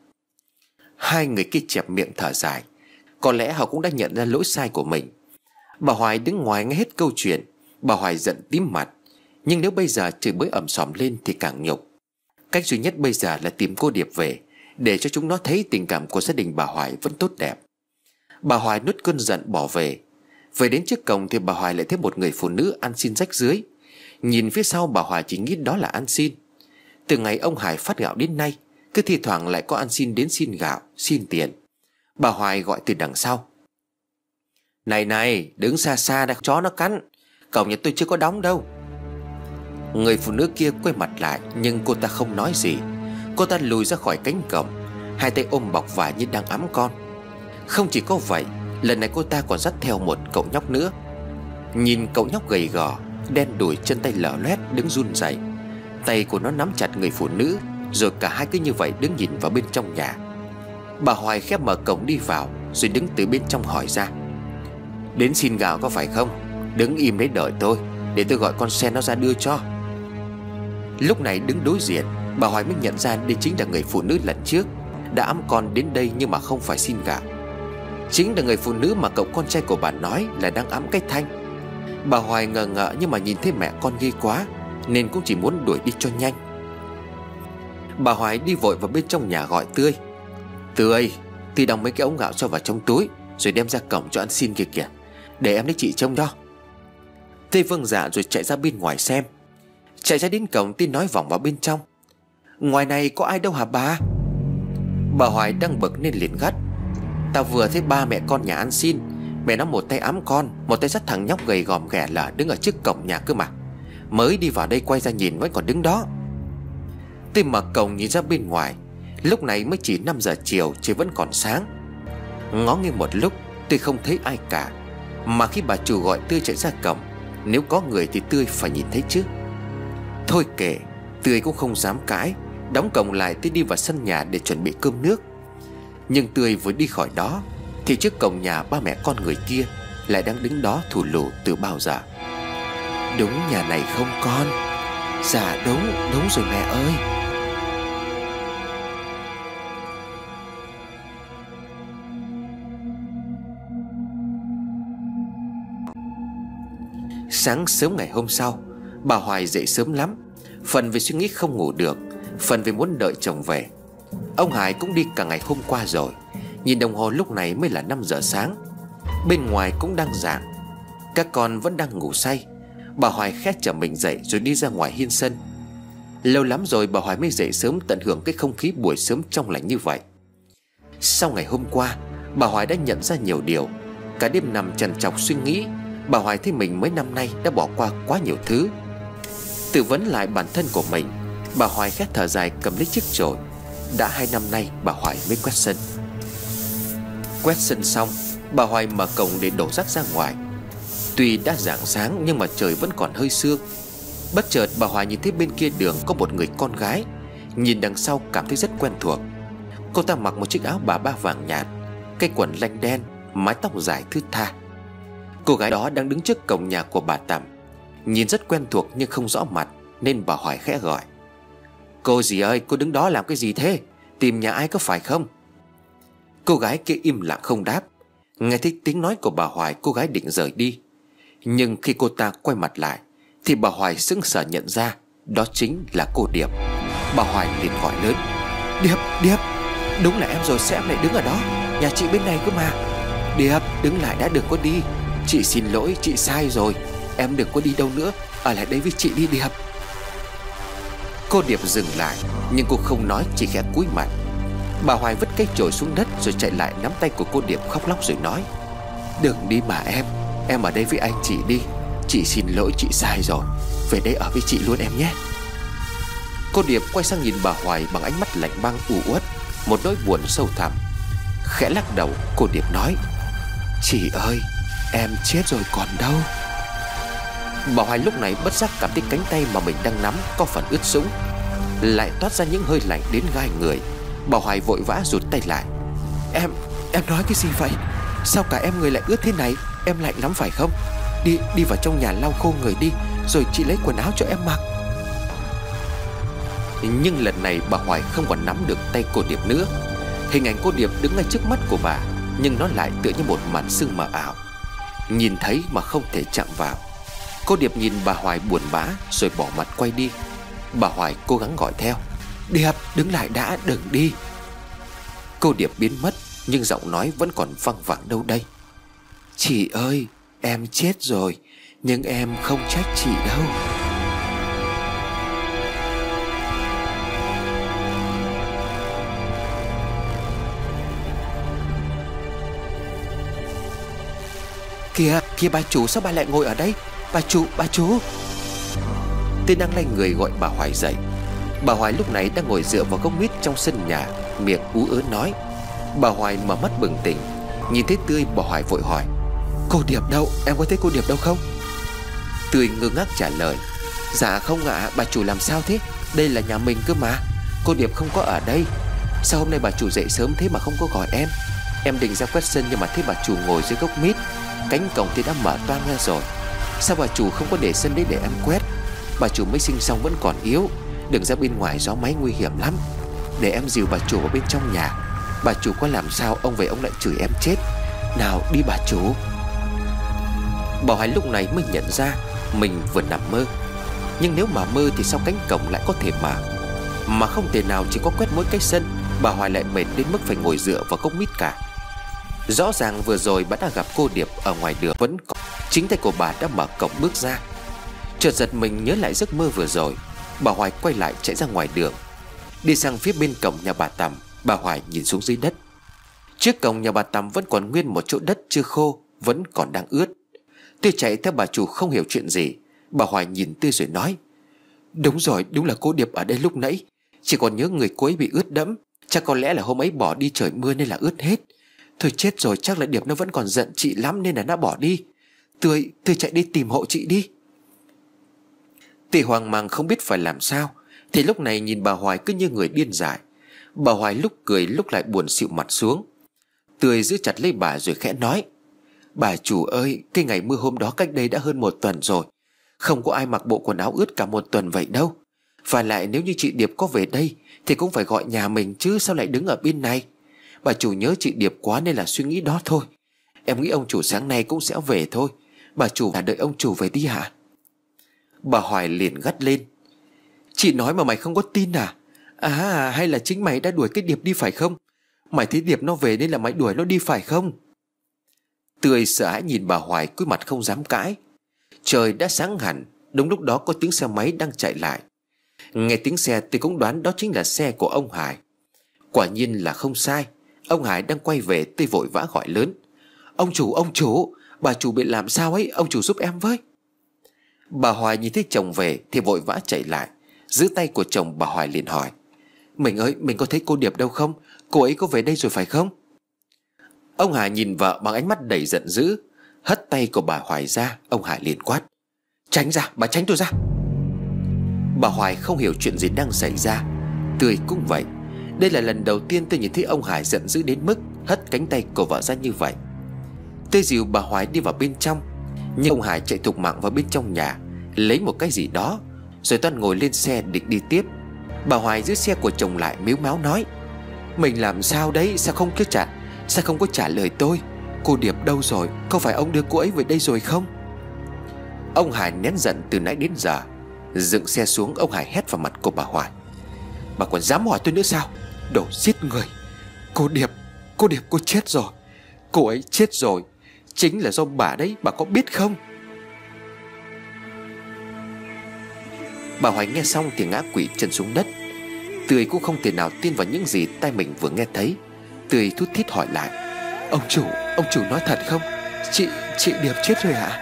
Hai người kia chẹp miệng thở dài. Có lẽ họ cũng đã nhận ra lỗi sai của mình. Bà Hoài đứng ngoài nghe hết câu chuyện. Bà Hoài giận tím mặt. Nhưng nếu bây giờ chửi bới ầm sòm lên thì càng nhục. Cách duy nhất bây giờ là tìm cô Điệp về, để cho chúng nó thấy tình cảm của gia đình bà Hoài vẫn tốt đẹp. Bà Hoài nuốt cơn giận bỏ về. Về đến trước cổng thì bà Hoài lại thấy một người phụ nữ ăn xin rách rưới. Nhìn phía sau bà Hoài chỉ nghĩ đó là ăn xin. Từ ngày ông Hải phát gạo đến nay, cứ thi thoảng lại có ăn xin đến xin gạo, xin tiền. Bà Hoài gọi từ đằng sau. Này này, đứng xa xa đã chó nó cắn. Cổng nhà tôi chưa có đóng đâu. Người phụ nữ kia quay mặt lại, nhưng cô ta không nói gì. Cô ta lùi ra khỏi cánh cổng, hai tay ôm bọc vải như đang ẵm con. Không chỉ có vậy, lần này cô ta còn dắt theo một cậu nhóc nữa. Nhìn cậu nhóc gầy gò, đen đùi, chân tay lở loét, đứng run rẩy. Tay của nó nắm chặt người phụ nữ, rồi cả hai cứ như vậy đứng nhìn vào bên trong nhà. Bà Hoài khép mở cổng đi vào, rồi đứng từ bên trong hỏi ra. Đến xin gạo có phải không? Đứng im đấy đợi tôi, để tôi gọi con xe nó ra đưa cho. Lúc này đứng đối diện, bà Hoài mới nhận ra đây chính là người phụ nữ lần trước đã ẵm con đến đây nhưng mà không phải xin gạo. Chính là người phụ nữ mà cậu con trai của bà nói là đang ẵm cái Thanh. Bà Hoài ngờ ngợ nhưng mà nhìn thấy mẹ con ghê quá, nên cũng chỉ muốn đuổi đi cho nhanh. Bà Hoài đi vội vào bên trong nhà gọi Tươi. Tươi đong mấy cái ống gạo cho vào trong túi, rồi đem ra cổng cho ăn xin kìa kìa. Để em lấy chị trông đó. Tươi vâng dạ rồi chạy ra bên ngoài xem. Chạy ra đến cổng, Tươi nói vòng vào bên trong. Ngoài này có ai đâu hả bà? Bà Hoài đang bực nên liền gắt. Tao vừa thấy ba mẹ con nhà ăn xin. Mẹ nó một tay ẵm con, một tay dắt thằng nhóc gầy gòm ghẻ lở đứng ở trước cổng nhà cơ mà. Mới đi vào đây quay ra nhìn vẫn còn đứng đó. Tươi mở cổng nhìn ra bên ngoài. Lúc này mới chỉ 5 giờ chiều, trời vẫn còn sáng. Ngó nghiêng một lúc, Tươi không thấy ai cả. Mà khi bà chủ gọi Tươi chạy ra cổng, nếu có người thì Tươi phải nhìn thấy chứ. Thôi kệ, Tươi cũng không dám cãi. Đóng cổng lại, Tươi đi vào sân nhà để chuẩn bị cơm nước. Nhưng Tươi vừa đi khỏi đó thì trước cổng nhà ba mẹ con người kia lại đang đứng đó thù lù từ bao giờ. Đúng nhà này không con? Dạ đúng rồi mẹ ơi. Sáng sớm ngày hôm sau, bà Hoài dậy sớm lắm. Phần vì suy nghĩ không ngủ được, phần vì muốn đợi chồng về. Ông Hải cũng đi cả ngày hôm qua rồi. Nhìn đồng hồ lúc này mới là 5 giờ sáng. Bên ngoài cũng đang rạng. Các con vẫn đang ngủ say. Bà Hoài khẽ chở mình dậy rồi đi ra ngoài hiên sân. Lâu lắm rồi bà Hoài mới dậy sớm tận hưởng cái không khí buổi sớm trong lành như vậy. Sau ngày hôm qua, bà Hoài đã nhận ra nhiều điều. Cả đêm nằm trằn trọc suy nghĩ, bà Hoài thấy mình mấy năm nay đã bỏ qua quá nhiều thứ. Tự vấn lại bản thân của mình, bà Hoài khẽ thở dài cầm lấy chiếc chổi. Đã 2 năm nay bà Hoài mới quét sân. Quét sân xong, bà Hoài mở cổng để đổ rác ra ngoài. Tuy đã rạng sáng nhưng mà trời vẫn còn hơi sương. Bất chợt bà Hoài nhìn thấy bên kia đường có một người con gái. Nhìn đằng sau cảm thấy rất quen thuộc. Cô ta mặc một chiếc áo bà ba vàng nhạt, cái quần lanh đen, mái tóc dài thướt tha. Cô gái đó đang đứng trước cổng nhà của bà Tầm. Nhìn rất quen thuộc nhưng không rõ mặt, nên bà Hoài khẽ gọi. Cô dì ơi, cô đứng đó làm cái gì thế? Tìm nhà ai có phải không? Cô gái kia im lặng không đáp. Nghe thấy tiếng nói của bà Hoài, cô gái định rời đi. Nhưng khi cô ta quay mặt lại thì bà Hoài sững sờ nhận ra đó chính là cô Điệp. Bà Hoài liền gọi lớn. Điệp, đúng là em rồi, sao em lại đứng ở đó? Nhà chị bên này cơ mà. Điệp, đứng lại đã, đừng có đi. Chị xin lỗi, chị sai rồi. Em đừng có đi đâu nữa, ở lại đây với chị đi Điệp. Cô Điệp dừng lại, nhưng cô không nói, chỉ khẽ cúi mặt. Bà Hoài vứt cái chổi xuống đất rồi chạy lại nắm tay của cô Điệp khóc lóc rồi nói: "Đừng đi mà em ở đây với anh chị đi. Chị xin lỗi, chị sai rồi. Về đây ở với chị luôn em nhé." Cô Điệp quay sang nhìn bà Hoài bằng ánh mắt lạnh băng u uất, một nỗi buồn sâu thẳm. Khẽ lắc đầu, cô Điệp nói: "Chị ơi, em chết rồi còn đâu." Bà Hoài lúc này bất giác cảm thấy cánh tay mà mình đang nắm có phần ướt sũng, lại toát ra những hơi lạnh đến gai người. Bà Hoài vội vã rụt tay lại. Em nói cái gì vậy? Sao cả em người lại ướt thế này? Em lạnh lắm phải không? Đi vào trong nhà lau khô người đi, rồi chị lấy quần áo cho em mặc." Nhưng lần này bà Hoài không còn nắm được tay cô Điệp nữa. Hình ảnh cô Điệp đứng ngay trước mắt của bà, nhưng nó lại tựa như một màn sương mờ ảo, nhìn thấy mà không thể chạm vào. Cô Điệp nhìn bà Hoài buồn bã rồi bỏ mặt quay đi. Bà Hoài cố gắng gọi theo: "Điệp, đứng lại đã, đừng đi." Cô Điệp biến mất, nhưng giọng nói vẫn còn văng vẳng đâu đây: "Chị ơi, em chết rồi, nhưng em không trách chị đâu." Kìa bà chủ, sao bà lại ngồi ở đây? Bà chủ. Tên đang lay người gọi bà Hoài dậy. Bà Hoài lúc này đang ngồi dựa vào gốc mít trong sân nhà, miệng ú ớ nói. Bà Hoài mở mắt bừng tỉnh, nhìn thấy Tươi, bà Hoài vội hỏi: "Cô Điệp đâu? Em có thấy cô Điệp đâu không?" Tươi ngơ ngác trả lời: "Dạ không ạ, bà chủ làm sao thế? Đây là nhà mình cơ mà. Cô Điệp không có ở đây. Sao hôm nay bà chủ dậy sớm thế mà không có gọi em? Em định ra quét sân nhưng mà thấy bà chủ ngồi dưới gốc mít. Cánh cổng thì đã mở toang ra rồi. Sao bà chủ không có để sân đấy để em quét? Bà chủ mới sinh xong vẫn còn yếu, đừng ra bên ngoài gió máy nguy hiểm lắm. Để em dìu bà chủ vào bên trong nhà. Bà chủ có làm sao ông về ông lại chửi em chết. Nào đi bà chủ." Bà Hoài lúc này mới nhận ra mình vừa nằm mơ. Nhưng nếu mà mơ thì sao cánh cổng lại có thể mở? Mà không thể nào chỉ có quét mỗi cái sân, bà Hoài lại mệt đến mức phải ngồi dựa vào gốc mít cả. Rõ ràng vừa rồi bà đã gặp cô Điệp ở ngoài đường, vẫn có chính tay của bà đã mở cổng bước ra. Chợt giật mình nhớ lại giấc mơ vừa rồi, bà Hoài quay lại chạy ra ngoài đường. Đi sang phía bên cổng nhà bà Tằm, bà Hoài nhìn xuống dưới đất. Trước cổng nhà bà Tằm vẫn còn nguyên một chỗ đất chưa khô, vẫn còn đang ướt. Tươi chạy theo bà chủ không hiểu chuyện gì. Bà Hoài nhìn Tươi rồi nói: "Đúng rồi, đúng là cô Điệp ở đây lúc nãy. Chỉ còn nhớ người cô ấy bị ướt đẫm. Chắc có lẽ là hôm ấy bỏ đi trời mưa nên là ướt hết. Thôi chết rồi, chắc là Điệp nó vẫn còn giận chị lắm nên là nó bỏ đi. Tươi chạy đi tìm hộ chị đi." Tươi hoang mang không biết phải làm sao, thì lúc này nhìn bà Hoài cứ như người điên dại. Bà Hoài lúc cười lúc lại buồn xịu mặt xuống. Tươi giữ chặt lấy bà rồi khẽ nói: "Bà chủ ơi, cái ngày mưa hôm đó cách đây đã hơn 1 tuần rồi. Không có ai mặc bộ quần áo ướt cả 1 tuần vậy đâu. Và lại nếu như chị Điệp có về đây thì cũng phải gọi nhà mình chứ, sao lại đứng ở bên này. Bà chủ nhớ chị Điệp quá nên là suy nghĩ đó thôi. Em nghĩ ông chủ sáng nay cũng sẽ về thôi. Bà chủ đợi ông chủ về đi hả?" Bà Hoài liền gắt lên: "Chị nói mà mày không có tin à? Hay là chính mày đã đuổi cái Điệp đi phải không? Mày thấy Điệp nó về nên là mày đuổi nó đi phải không?" Tươi sợ hãi nhìn bà Hoài, cúi mặt không dám cãi. Trời đã sáng hẳn. Đúng lúc đó có tiếng xe máy đang chạy lại. Nghe tiếng xe tôi cũng đoán đó chính là xe của ông Hải. Quả nhiên là không sai. Ông Hải đang quay về. Tôi vội vã gọi lớn: ông chủ, bà chủ bị làm sao ấy, ông chủ giúp em với." Bà Hoài nhìn thấy chồng về thì vội vã chạy lại, giữ tay của chồng. Bà Hoài liền hỏi: "Mình ơi, mình có thấy cô Điệp đâu không? Cô ấy có về đây rồi phải không?" Ông Hải nhìn vợ bằng ánh mắt đầy giận dữ. Hất tay của bà Hoài ra. Ông Hải liền quát: "Tránh ra, bà tránh tôi ra." Bà Hoài không hiểu chuyện gì đang xảy ra. Tươi cũng vậy. Đây là lần đầu tiên tôi nhìn thấy ông Hải giận dữ đến mức hất cánh tay của vợ ra như vậy. Tôi dìu bà Hoài đi vào bên trong, nhưng ông Hải chạy thục mạng vào bên trong nhà, lấy một cái gì đó rồi toan ngồi lên xe định đi tiếp. Bà Hoài giữ xe của chồng lại, mếu máo nói: "Mình làm sao đấy, sao không có trả lời tôi? Cô Điệp đâu rồi? Có phải ông đưa cô ấy về đây rồi không?" Ông Hải nén giận từ nãy đến giờ. Dựng xe xuống, ông Hải hét vào mặt của bà Hoài: "Bà còn dám hỏi tôi nữa sao? Đồ giết người! Cô Điệp cô chết rồi. Cô ấy chết rồi. Chính là do bà đấy, bà có biết không?" Bà Hoài nghe xong thì ngã quỵ chân xuống đất. Tươi cũng không thể nào tin vào những gì tai mình vừa nghe thấy. Tươi thút thít hỏi lại: Ông chủ nói thật không? Chị Điệp chết rồi hả?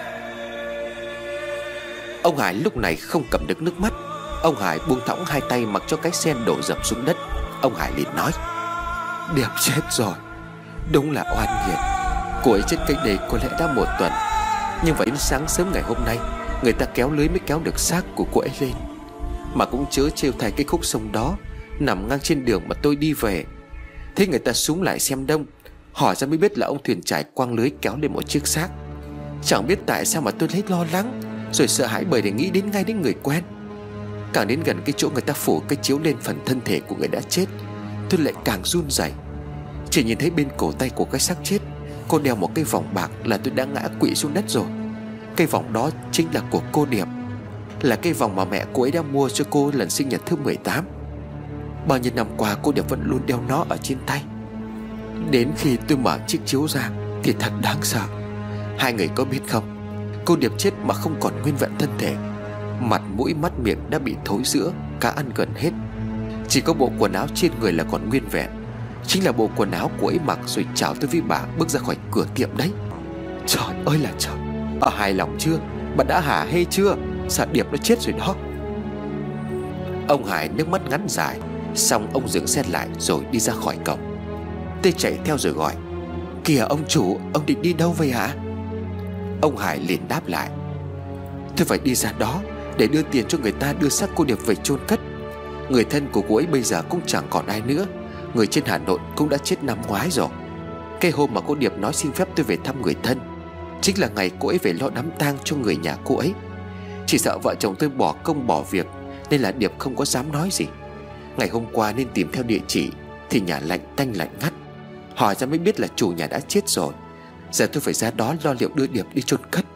Ông Hải lúc này không cầm được nước mắt. Ông Hải buông thõng hai tay mặc cho cái sen đổ dập xuống đất. Ông Hải liền nói: Điệp chết rồi. Đúng là oan nghiệt. Cô ấy chết cách đây có lẽ đã 1 tuần. Nhưng vậy đến sáng sớm ngày hôm nay, người ta kéo lưới mới kéo được xác của cô ấy lên. Mà cũng chớ trêu thay cái khúc sông đó nằm ngang trên đường mà tôi đi về. Thế người ta xúm lại xem đông, hỏi ra mới biết là ông thuyền trải quăng lưới kéo lên một chiếc xác. Chẳng biết tại sao mà tôi thấy lo lắng rồi sợ hãi, bởi để nghĩ đến ngay đến người quen. Càng đến gần cái chỗ người ta phủ cái chiếu lên phần thân thể của người đã chết, tôi lại càng run rẩy. Chỉ nhìn thấy bên cổ tay của cái xác chết cô đeo một cái vòng bạc là tôi đã ngã quỵ xuống đất rồi. Cái vòng đó chính là của cô Điệp, là cái vòng mà mẹ cô ấy đã mua cho cô lần sinh nhật thứ 18. Bao nhiêu năm qua cô Điệp vẫn luôn đeo nó ở trên tay. Đến khi tôi mở chiếc chiếu ra thì thật đáng sợ. Hai người có biết không, cô Điệp chết mà không còn nguyên vẹn thân thể. Mặt mũi mắt miệng đã bị thối rữa, cá ăn gần hết. Chỉ có bộ quần áo trên người là còn nguyên vẹn, chính là bộ quần áo cô ấy mặc rồi chào tôi với bà bước ra khỏi cửa tiệm đấy. Trời ơi là trời. Hài lòng chưa? Bà đã hả hê chưa? Sợ Điệp nó chết rồi đó. Ông Hải nước mắt ngắn dài. Xong ông dừng xe lại rồi đi ra khỏi cổng. Tê chạy theo rồi gọi: Kìa ông chủ, ông định đi đâu vậy hả? Ông Hải liền đáp lại: Tôi phải đi ra đó để đưa tiền cho người ta đưa xác cô Điệp về chôn cất. Người thân của cô ấy bây giờ cũng chẳng còn ai nữa. Người trên Hà Nội cũng đã chết năm ngoái rồi. Cái hôm mà cô Điệp nói xin phép tôi về thăm người thân chính là ngày cô ấy về lo đám tang cho người nhà cô ấy. Chỉ sợ vợ chồng tôi bỏ công bỏ việc nên là Điệp không có dám nói gì. Ngày hôm qua nên tìm theo địa chỉ thì nhà lạnh tanh lạnh ngắt. Hỏi ra mới biết là chủ nhà đã chết rồi. Giờ tôi phải ra đó lo liệu đưa Điệp đi chôn cất.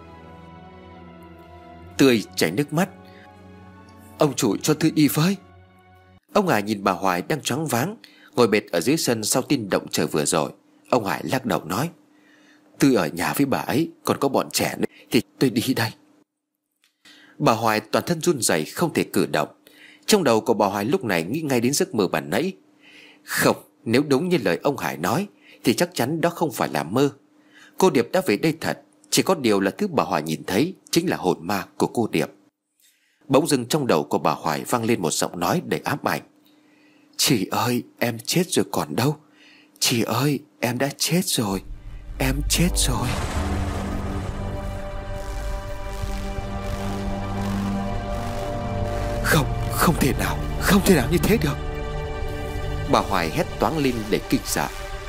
Tươi chảy nước mắt: Ông chủ cho tôi đi với. Ông Hải nhìn bà Hoài đang choáng váng ngồi bệt ở dưới sân sau tin động trời vừa rồi. Ông Hải lắc đầu nói: Tôi ở nhà với bà ấy, còn có bọn trẻ nữa thì tôi đi đây. Bà Hoài toàn thân run rẩy không thể cử động. Trong đầu của bà Hoài lúc này nghĩ ngay đến giấc mơ ban nãy. Không, nếu đúng như lời ông Hải nói thì chắc chắn đó không phải là mơ. Cô Điệp đã về đây thật. Chỉ có điều là thứ bà Hoài nhìn thấy chính là hồn ma của cô Điệp. Bỗng dưng trong đầu của bà Hoài vang lên một giọng nói đầy ám ảnh: Chị ơi, em chết rồi còn đâu. Chị ơi, em đã chết rồi. Em chết rồi. Không thể nào. Không thể nào như thế được. Bà Hoài hét toáng lên để kinh sợ.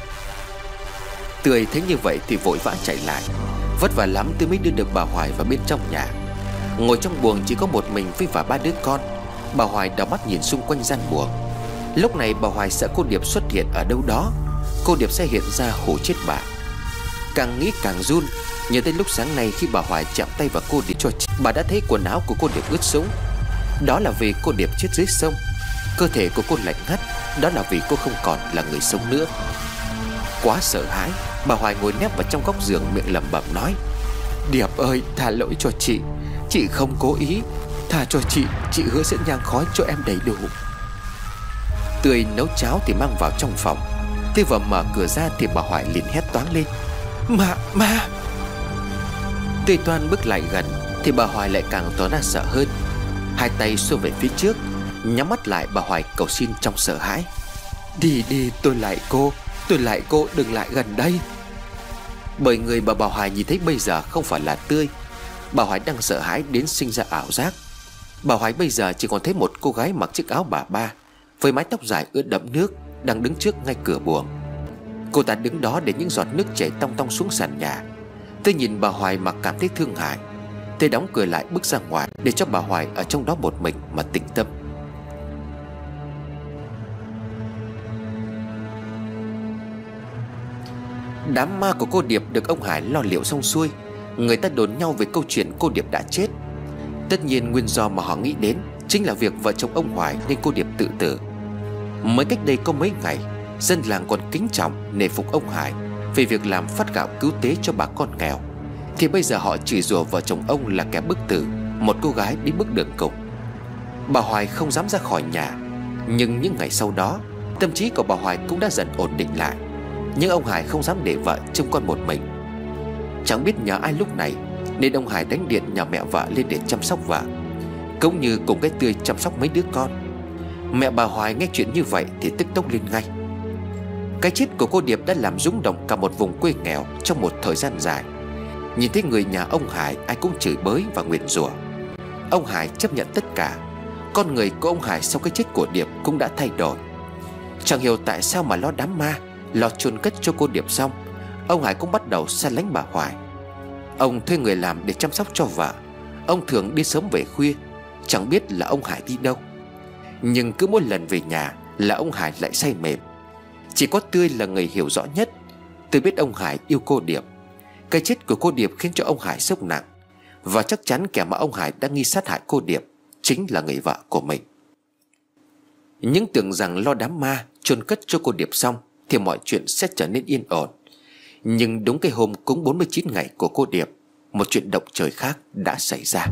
Tươi thấy như vậy thì vội vã chạy lại. Vất vả lắm Tươi mới đưa được bà Hoài vào bên trong nhà. Ngồi trong buồng chỉ có một mình với và 3 đứa con. Bà Hoài đảo mắt nhìn xung quanh gian buồng. Lúc này bà Hoài sợ cô Điệp xuất hiện ở đâu đó. Cô Điệp sẽ hiện ra hù chết bà. Càng nghĩ càng run. Nhớ tới lúc sáng nay khi bà Hoài chạm tay vào cô Điệp cho bà đã thấy quần áo của cô Điệp ướt sũng. Đó là vì cô Điệp chết dưới sông. Cơ thể của cô lạnh ngắt. Đó là vì cô không còn là người sống nữa. Quá sợ hãi, bà Hoài ngồi nép vào trong góc giường miệng lẩm bẩm nói: Điệp ơi, tha lỗi cho chị không cố ý. Tha cho chị hứa sẽ nhang khói cho em đầy đủ. Tươi nấu cháo thì mang vào trong phòng. Tươi vừa mở cửa ra thì bà Hoài liền hét toáng lên: Ma. Tươi toan bước lại gần thì bà Hoài lại càng tỏ ra sợ hơn. Hai tay xô về phía trước, nhắm mắt lại bà Hoài cầu xin trong sợ hãi: Đi, tôi lại cô, đừng lại gần đây. Bởi người mà bà Hoài nhìn thấy bây giờ không phải là Tươi. Bà Hoài đang sợ hãi đến sinh ra ảo giác. Bà Hoài bây giờ chỉ còn thấy một cô gái mặc chiếc áo bà ba với mái tóc dài ướt đẫm nước đang đứng trước ngay cửa buồng. Cô ta đứng đó để những giọt nước chảy tong tong xuống sàn nhà. Tôi nhìn bà Hoài mà cảm thấy thương hại. Tôi đóng cửa lại bước ra ngoài để cho bà Hoài ở trong đó một mình mà tĩnh tâm. Đám ma của cô Điệp được ông Hải lo liệu xong xuôi. Người ta đồn nhau về câu chuyện cô Điệp đã chết. Tất nhiên nguyên do mà họ nghĩ đến chính là việc vợ chồng ông Hoài nên cô Điệp tự tử. Mới cách đây có mấy ngày, dân làng còn kính trọng nể phục ông Hải về việc làm phát gạo cứu tế cho bà con nghèo, thì bây giờ họ chửi rủa vợ chồng ông là kẻ bức tử một cô gái đến bước đường cùng. Bà Hoài không dám ra khỏi nhà. Nhưng những ngày sau đó, tâm trí của bà Hoài cũng đã dần ổn định lại. Nhưng ông Hải không dám để vợ trông con một mình. Chẳng biết nhờ ai lúc này, nên ông Hải đánh điện nhờ mẹ vợ lên để chăm sóc vợ, cũng như cùng cái Tươi chăm sóc mấy đứa con. Mẹ bà Hoài nghe chuyện như vậy thì tức tốc lên ngay. Cái chết của cô Điệp đã làm rung động cả một vùng quê nghèo trong một thời gian dài. Nhìn thấy người nhà ông Hải, ai cũng chửi bới và nguyền rủa. Ông Hải chấp nhận tất cả. Con người của ông Hải sau cái chết của Điệp cũng đã thay đổi. Chẳng hiểu tại sao mà lo đám ma, lo chôn cất cho cô Điệp xong, ông Hải cũng bắt đầu xa lánh bà Hoài. Ông thuê người làm để chăm sóc cho vợ. Ông thường đi sớm về khuya, chẳng biết là ông Hải đi đâu. Nhưng cứ mỗi lần về nhà là ông Hải lại say mềm. Chỉ có Tươi là người hiểu rõ nhất. Tươi biết ông Hải yêu cô Điệp. Cái chết của cô Điệp khiến cho ông Hải sốc nặng. Và chắc chắn kẻ mà ông Hải đã nghi sát hại cô Điệp chính là người vợ của mình. Nhưng tưởng rằng lo đám ma, chôn cất cho cô Điệp xong thì mọi chuyện sẽ trở nên yên ổn. Nhưng đúng cái hôm cúng 49 ngày của cô Điệp, một chuyện động trời khác đã xảy ra.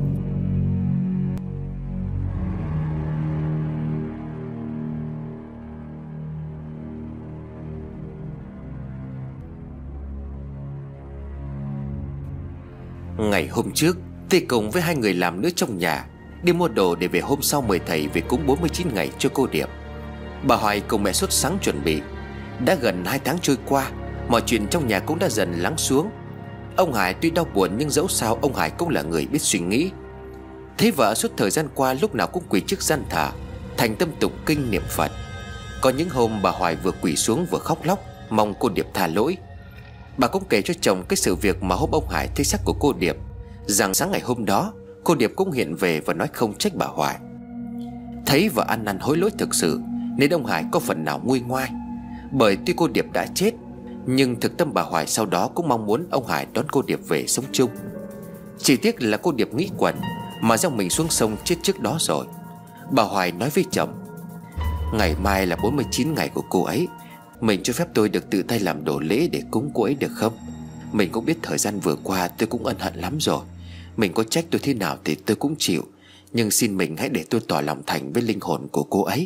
Ngày hôm trước, Tê cùng với hai người làm nữa trong nhà đi mua đồ để về hôm sau mời thầy về cúng 49 ngày cho cô Điệp. Bà Hoài cùng mẹ sốt sắng chuẩn bị. Đã gần 2 tháng trôi qua, mọi chuyện trong nhà cũng đã dần lắng xuống. Ông Hải tuy đau buồn nhưng dẫu sao ông Hải cũng là người biết suy nghĩ. Thấy vợ suốt thời gian qua lúc nào cũng quỳ trước gian thờ, thành tâm tụng kinh niệm Phật. Có những hôm bà Hoài vừa quỳ xuống vừa khóc lóc mong cô Điệp tha lỗi. Bà cũng kể cho chồng cái sự việc mà hôm ông Hải thấy xác của cô Điệp, rằng sáng ngày hôm đó cô Điệp cũng hiện về và nói không trách bà Hoài. Thấy vợ ăn năn hối lỗi thực sự nên ông Hải có phần nào nguôi ngoai. Bởi tuy cô Điệp đã chết, nhưng thực tâm bà Hoài sau đó cũng mong muốn ông Hải đón cô Điệp về sống chung. Chỉ tiếc là cô Điệp nghĩ quẩn mà gieo mình xuống sông chết trước đó rồi. Bà Hoài nói với chồng: "Ngày mai là 49 ngày của cô ấy, mình cho phép tôi được tự tay làm đồ lễ để cúng cô ấy được không? Mình cũng biết thời gian vừa qua tôi cũng ân hận lắm rồi. Mình có trách tôi thế nào thì tôi cũng chịu, nhưng xin mình hãy để tôi tỏ lòng thành với linh hồn của cô ấy."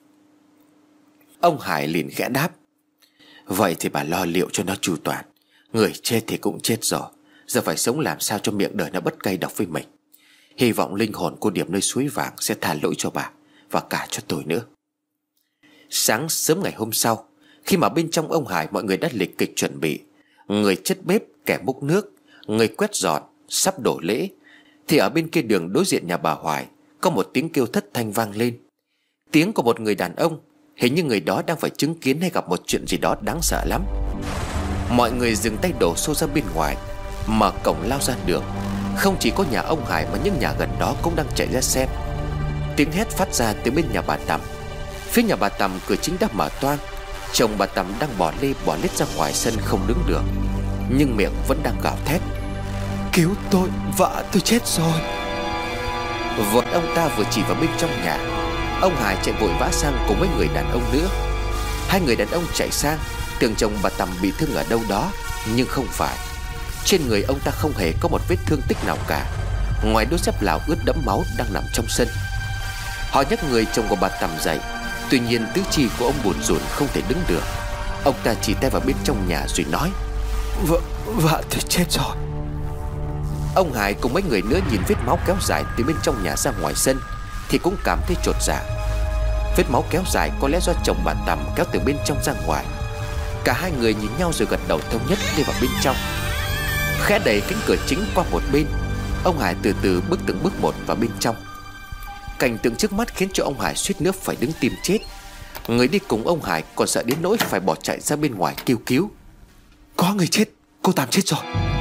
Ông Hải liền khẽ đáp: "Vậy thì bà lo liệu cho nó chu toàn. Người chết thì cũng chết rồi, giờ phải sống làm sao cho miệng đời nó bất cay độc với mình. Hy vọng linh hồn cô Điệp nơi suối vàng sẽ tha lỗi cho bà và cả cho tôi nữa." Sáng sớm ngày hôm sau, khi mà bên trong ông Hải mọi người đã lịch kịch chuẩn bị, người chất bếp, kẻ múc nước, người quét dọn, sắp đổ lễ, thì ở bên kia đường đối diện nhà bà Hoài có một tiếng kêu thất thanh vang lên. Tiếng của một người đàn ông. Hình như người đó đang phải chứng kiến hay gặp một chuyện gì đó đáng sợ lắm. Mọi người dừng tay đổ xô ra bên ngoài, mở cổng lao ra đường. Không chỉ có nhà ông Hải mà những nhà gần đó cũng đang chạy ra xem. Tiếng hét phát ra từ bên nhà bà Tầm. Phía nhà bà Tầm cửa chính đã mở toang. Chồng bà Tầm đang bỏ lê bỏ lết ra ngoài sân không đứng được, nhưng miệng vẫn đang gào thét: "Cứu tôi, vợ tôi chết rồi." Vợ ông ta vừa chỉ vào bên trong nhà, ông Hải chạy vội vã sang cùng với người đàn ông nữa. Hai người đàn ông chạy sang, tưởng chồng bà Tầm bị thương ở đâu đó, nhưng không phải. Trên người ông ta không hề có một vết thương tích nào cả, ngoài đôi dép Lào ướt đẫm máu đang nằm trong sân. Họ nhấc người chồng của bà Tầm dậy. Tuy nhiên tứ chi của ông buồn rùn không thể đứng được. Ông ta chỉ tay vào bên trong nhà rồi nói: Vợ tôi chết rồi." Ông Hải cùng mấy người nữa nhìn vết máu kéo dài từ bên trong nhà ra ngoài sân thì cũng cảm thấy chột dạ. Vết máu kéo dài có lẽ do chồng bà Tầm kéo từ bên trong ra ngoài. Cả hai người nhìn nhau rồi gật đầu thống nhất đi vào bên trong. Khẽ đẩy cánh cửa chính qua một bên, ông Hải từ từ bước từng bước một vào bên trong. Cảnh tượng trước mắt khiến cho ông Hải suýt nữa phải đứng tim chết. Người đi cùng ông Hải còn sợ đến nỗi phải bỏ chạy ra bên ngoài kêu cứu: "Có người chết, cô Tầm chết rồi."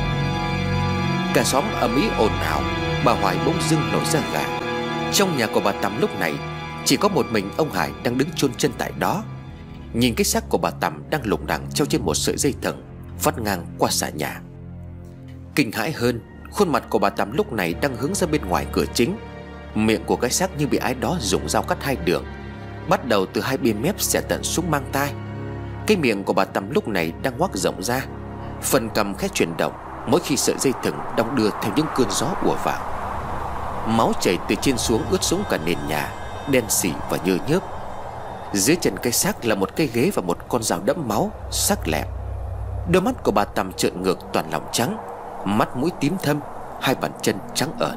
Cả xóm ầm ĩ ồn ào. Bà Hoài bỗng dưng nổi da gà. Trong nhà của bà Tầm lúc này chỉ có một mình ông Hải đang đứng chôn chân tại đó. Nhìn cái xác của bà Tầm đang lủng lẳng treo trên một sợi dây thừng vắt ngang qua xà nhà. Kinh hãi hơn, khuôn mặt của bà Tầm lúc này đang hướng ra bên ngoài cửa chính. Miệng của cái xác như bị ai đó dùng dao cắt hai đường, bắt đầu từ hai bên mép xẻ tận xuống mang tai. Cái miệng của bà Tầm lúc này đang ngoác rộng ra, phần cằm khẽ chuyển động mỗi khi sợi dây thừng đong đưa theo những cơn gió ùa vào. Máu chảy từ trên xuống ướt sũng cả nền nhà, đen sì và nhơ nhớp. Dưới chân cái xác là một cây ghế và một con dao đẫm máu, sắc lẹm. Đôi mắt của bà Tằm trợn ngược toàn lòng trắng, mắt mũi tím thâm, hai bàn chân trắng ợn.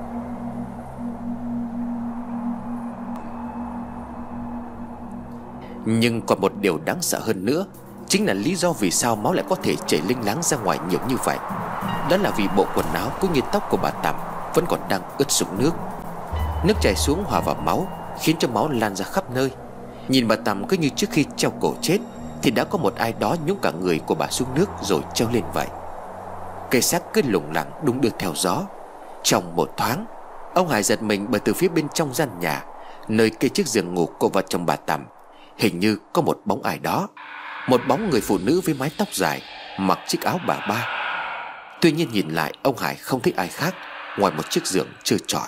Nhưng còn một điều đáng sợ hơn nữa, chính là lý do vì sao máu lại có thể chảy linh láng ra ngoài nhiều như vậy. Đó là vì bộ quần áo cũng như tóc của bà Tằm vẫn còn đang ướt sũng nước. Nước chảy xuống hòa vào máu, khiến cho máu lan ra khắp nơi. Nhìn bà Tằm cứ như trước khi treo cổ chết thì đã có một ai đó nhúng cả người của bà xuống nước rồi treo lên vậy. Cây xác cứ lủng lẳng đung đưa theo gió. Trong một thoáng, ông Hải giật mình bởi từ phía bên trong gian nhà, nơi kê chiếc giường ngủ của vợ chồng bà Tằm, hình như có một bóng ai đó. Một bóng người phụ nữ với mái tóc dài, mặc chiếc áo bà ba. Tuy nhiên nhìn lại, ông Hải không thấy ai khác ngoài một chiếc giường trơ trọi.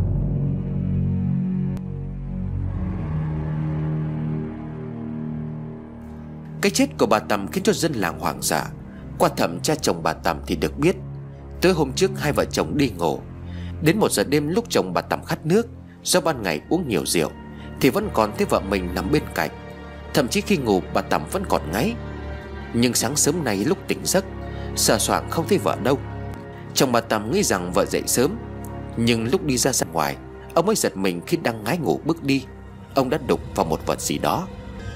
Cái chết của bà Tằm khiến cho dân làng hoảng sợ. Qua thẩm cha chồng bà Tằm thì được biết, tới hôm trước hai vợ chồng đi ngủ. Đến 1 giờ đêm lúc chồng bà Tằm khát nước, do ban ngày uống nhiều rượu, thì vẫn còn thấy vợ mình nằm bên cạnh. Thậm chí khi ngủ bà Tằm vẫn còn ngáy. Nhưng sáng sớm nay lúc tỉnh giấc, sờ soạng không thấy vợ đâu. Chồng bà Tằm nghĩ rằng vợ dậy sớm, nhưng lúc đi ra ngoài, ông mới giật mình khi đang ngái ngủ bước đi. Ông đã đụng vào một vật gì đó.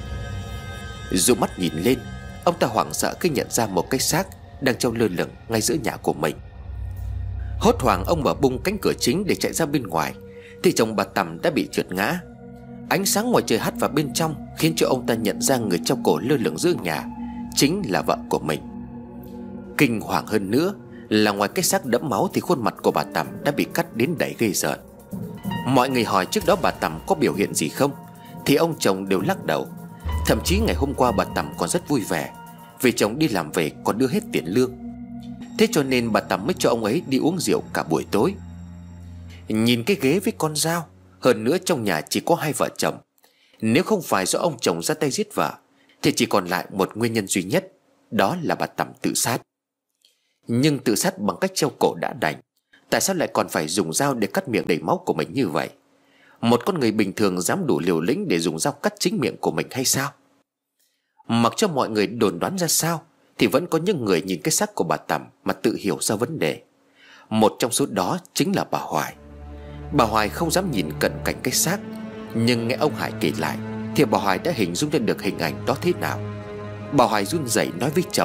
Dụ mắt nhìn lên, ông ta hoảng sợ khi nhận ra một cái xác đang treo lơ lửng ngay giữa nhà của mình. Hốt hoảng ông mở bung cánh cửa chính để chạy ra bên ngoài, thì chồng bà Tằm đã bị trượt ngã. Ánh sáng ngoài trời hắt vào bên trong, khiến cho ông ta nhận ra người treo cổ lơ lửng giữa nhà chính là vợ của mình. Kinh hoàng hơn nữa là ngoài cái xác đẫm máu thì khuôn mặt của bà Tằm đã bị cắt đến đầy ghê rợn. Mọi người hỏi trước đó bà Tằm có biểu hiện gì không, thì ông chồng đều lắc đầu. Thậm chí ngày hôm qua bà Tằm còn rất vui vẻ, vì chồng đi làm về còn đưa hết tiền lương. Thế cho nên bà Tằm mới cho ông ấy đi uống rượu cả buổi tối. Nhìn cái ghế với con dao, hơn nữa trong nhà chỉ có hai vợ chồng, nếu không phải do ông chồng ra tay giết vợ thì chỉ còn lại một nguyên nhân duy nhất, đó là bà Tằm tự sát. Nhưng tự sát bằng cách treo cổ đã đành, tại sao lại còn phải dùng dao để cắt miệng đầy máu của mình như vậy? Một con người bình thường dám đủ liều lĩnh để dùng dao cắt chính miệng của mình hay sao? Mặc cho mọi người đồn đoán ra sao, thì vẫn có những người nhìn cái xác của bà Tằm mà tự hiểu ra vấn đề. Một trong số đó chính là bà Hoài. Bà Hoài không dám nhìn cận cảnh cái xác, nhưng nghe ông Hải kể lại thì bà Hoài đã hình dung ra được hình ảnh đó thế nào. Bà Hoài run rẩy nói với chồng: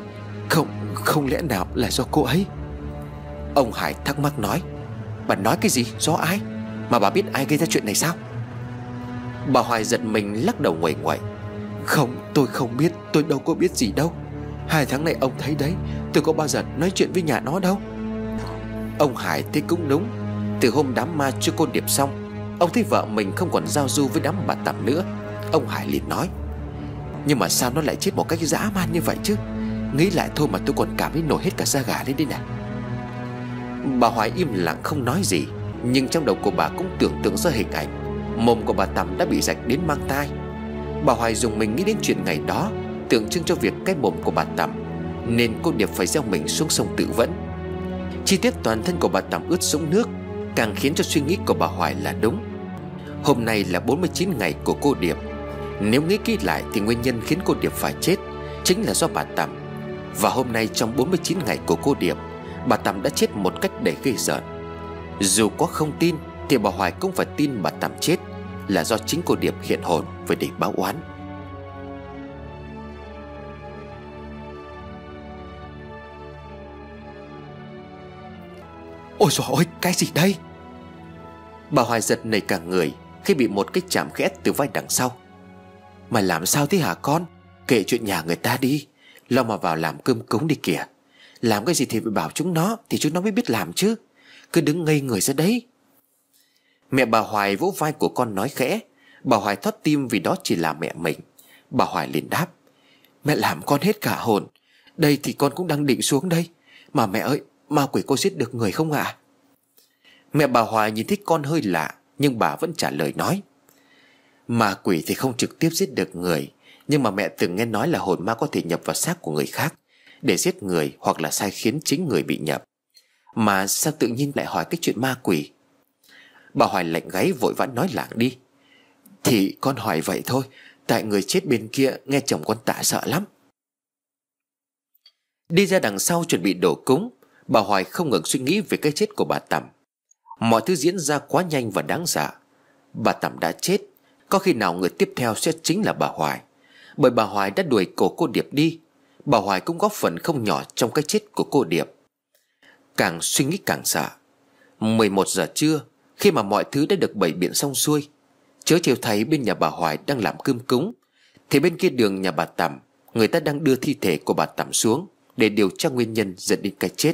Không lẽ nào là do cô ấy? Ông Hải thắc mắc nói: Bà nói cái gì? Do ai? Mà bà biết ai gây ra chuyện này sao? Bà Hoài giật mình lắc đầu nguậy nguậy: Không, tôi không biết, tôi đâu có biết gì đâu. 2 tháng này ông thấy đấy, tôi có bao giờ nói chuyện với nhà nó đâu. Ông Hải thấy cũng đúng. Từ hôm đám ma chưa cô điệp xong, ông thấy vợ mình không còn giao du với đám bà Tằm nữa. Ông Hải liền nói: Nhưng mà sao nó lại chết một cách dã man như vậy chứ? Nghĩ lại thôi mà tôi còn cảm thấy nổi hết cả da gà lên đây nè. Bà Hoài im lặng không nói gì, nhưng trong đầu của bà cũng tưởng tượng ra hình ảnh mồm của bà Tằm đã bị rạch đến mang tai. Bà Hoài dùng mình nghĩ đến chuyện ngày đó, tượng trưng cho việc cái mồm của bà Tằm, nên cô Điệp phải gieo mình xuống sông tự vẫn. Chi tiết toàn thân của bà Tằm ướt sũng nước càng khiến cho suy nghĩ của bà Hoài là đúng. Hôm nay là 49 ngày của cô Điệp. Nếu nghĩ kỹ lại thì nguyên nhân khiến cô Điệp phải chết chính là do bà Tằm. Và hôm nay trong 49 ngày của cô Điệp, bà Tằm đã chết một cách đầy ghê rợn. Dù có không tin thì bà Hoài cũng phải tin bà Tằm chết là do chính cô Điệp hiện hồn về để báo oán. Ôi dồi ôi, cái gì đây? Bà Hoài giật nảy cả người khi bị một cái chạm khẽ từ vai đằng sau. Mày làm sao thế hả con? Kệ chuyện nhà người ta đi, lo mà vào làm cơm cúng đi kìa. Làm cái gì thì phải bảo chúng nó, thì chúng nó mới biết làm chứ. Cứ đứng ngây người ra đấy. Mẹ bà Hoài vỗ vai của con nói khẽ. Bà Hoài thót tim vì đó chỉ là mẹ mình. Bà Hoài liền đáp: Mẹ làm con hết cả hồn. Đây thì con cũng đang định xuống đây. Mà mẹ ơi, ma quỷ có giết được người không ạ? Mẹ bà Hoài nhìn thấy con hơi lạ, nhưng bà vẫn trả lời nói: Ma quỷ thì không trực tiếp giết được người, nhưng mà mẹ từng nghe nói là hồn ma có thể nhập vào xác của người khác để giết người hoặc là sai khiến chính người bị nhập. Mà sao tự nhiên lại hỏi cái chuyện ma quỷ? Bà Hoài lạnh gáy vội vã nói lảng đi. Thì con hỏi vậy thôi, tại người chết bên kia nghe chồng con tả sợ lắm. Đi ra đằng sau chuẩn bị đổ cúng, bà Hoài không ngừng suy nghĩ về cái chết của bà Tẩm. Mọi thứ diễn ra quá nhanh và đáng sợ. Bà Tẩm đã chết, có khi nào người tiếp theo sẽ chính là bà Hoài. Bởi bà Hoài đã đuổi cổ cô Điệp đi. Bà Hoài cũng góp phần không nhỏ trong cái chết của cô Điệp. Càng suy nghĩ càng sợ. 11 giờ trưa, khi mà mọi thứ đã được bày biện xong xuôi, chớ chiều thấy bên nhà bà Hoài đang làm cơm cúng, thì bên kia đường nhà bà Tẩm, người ta đang đưa thi thể của bà Tẩm xuống để điều tra nguyên nhân dẫn đến cái chết.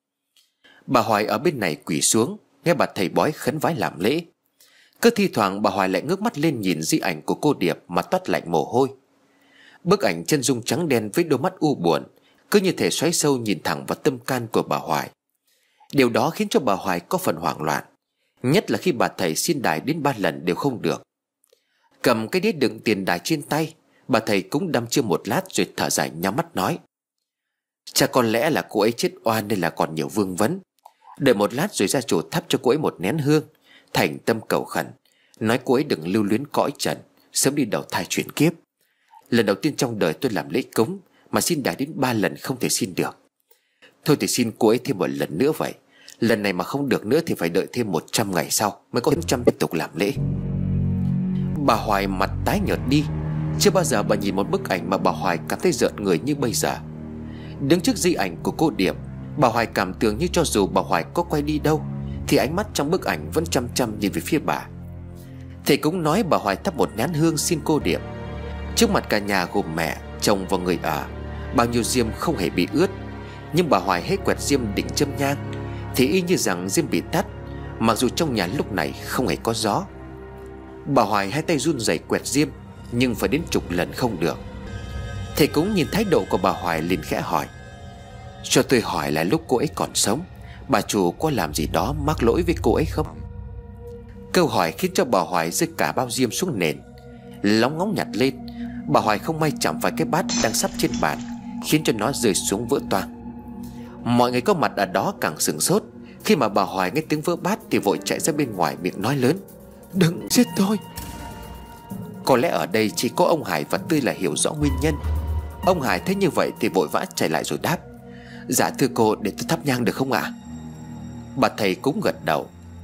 Bà Hoài ở bên này quỳ xuống, nghe bà thầy bói khấn vái làm lễ. Cứ thi thoảng bà Hoài lại ngước mắt lên nhìn di ảnh của cô Điệp mà toát lạnh mồ hôi. Bức ảnh chân dung trắng đen với đôi mắt u buồn cứ như thể xoáy sâu nhìn thẳng vào tâm can của bà Hoài. Điều đó khiến cho bà Hoài có phần hoảng loạn, nhất là khi bà thầy xin đài đến 3 lần đều không được. Cầm cái đĩa đựng tiền đài trên tay, bà thầy cũng đăm chiêu một lát rồi thở dài nhắm mắt nói: Chắc có lẽ là cô ấy chết oan nên là còn nhiều vương vấn. Đợi một lát rồi gia chủ thắp cho cô ấy một nén hương, thành tâm cầu khẩn, nói cô ấy đừng lưu luyến cõi trần, sớm đi đầu thai chuyển kiếp. Lần đầu tiên trong đời tôi làm lễ cúng mà xin đài đến 3 lần không thể xin được. Thôi thì xin cô ấy thêm một lần nữa vậy. Lần này mà không được nữa thì phải đợi thêm 100 ngày sau mới có 100 tiếp tục làm lễ. Bà Hoài mặt tái nhợt đi. Chưa bao giờ bà nhìn một bức ảnh mà bà Hoài cảm thấy rợn người như bây giờ. Đứng trước di ảnh của cô Điệp, bà Hoài cảm tưởng như cho dù bà Hoài có quay đi đâu thì ánh mắt trong bức ảnh vẫn chăm chăm nhìn về phía bà. Thầy cũng nói bà Hoài thắp một nén hương xin cô Điệp. Trước mặt cả nhà gồm mẹ, chồng và người ở, bao nhiêu diêm không hề bị ướt. Nhưng bà Hoài hết quẹt diêm định châm nhang thì y như rằng diêm bị tắt, mặc dù trong nhà lúc này không hề có gió. Bà Hoài hai tay run rẩy quẹt diêm, nhưng phải đến chục lần không được. Thầy cũng nhìn thái độ của bà Hoài liền khẽ hỏi: Cho tôi hỏi là lúc cô ấy còn sống, bà chủ có làm gì đó mắc lỗi với cô ấy không? Câu hỏi khiến cho bà Hoài rơi cả bao diêm xuống nền. Lóng ngóng nhặt lên, bà Hoài không may chạm phải cái bát đang sắp trên bàn, khiến cho nó rơi xuống vỡ toang. Mọi người có mặt ở đó càng sửng sốt. Khi mà bà Hoài nghe tiếng vỡ bát thì vội chạy ra bên ngoài miệng nói lớn: Đừng giết tôi. Có lẽ ở đây chỉ có ông Hải và Tươi là hiểu rõ nguyên nhân. Ông Hải thấy như vậy thì vội vã chạy lại rồi đáp: Dạ thưa cô, để tôi thắp nhang được không ạ? Bà thầy cũng gật đầu.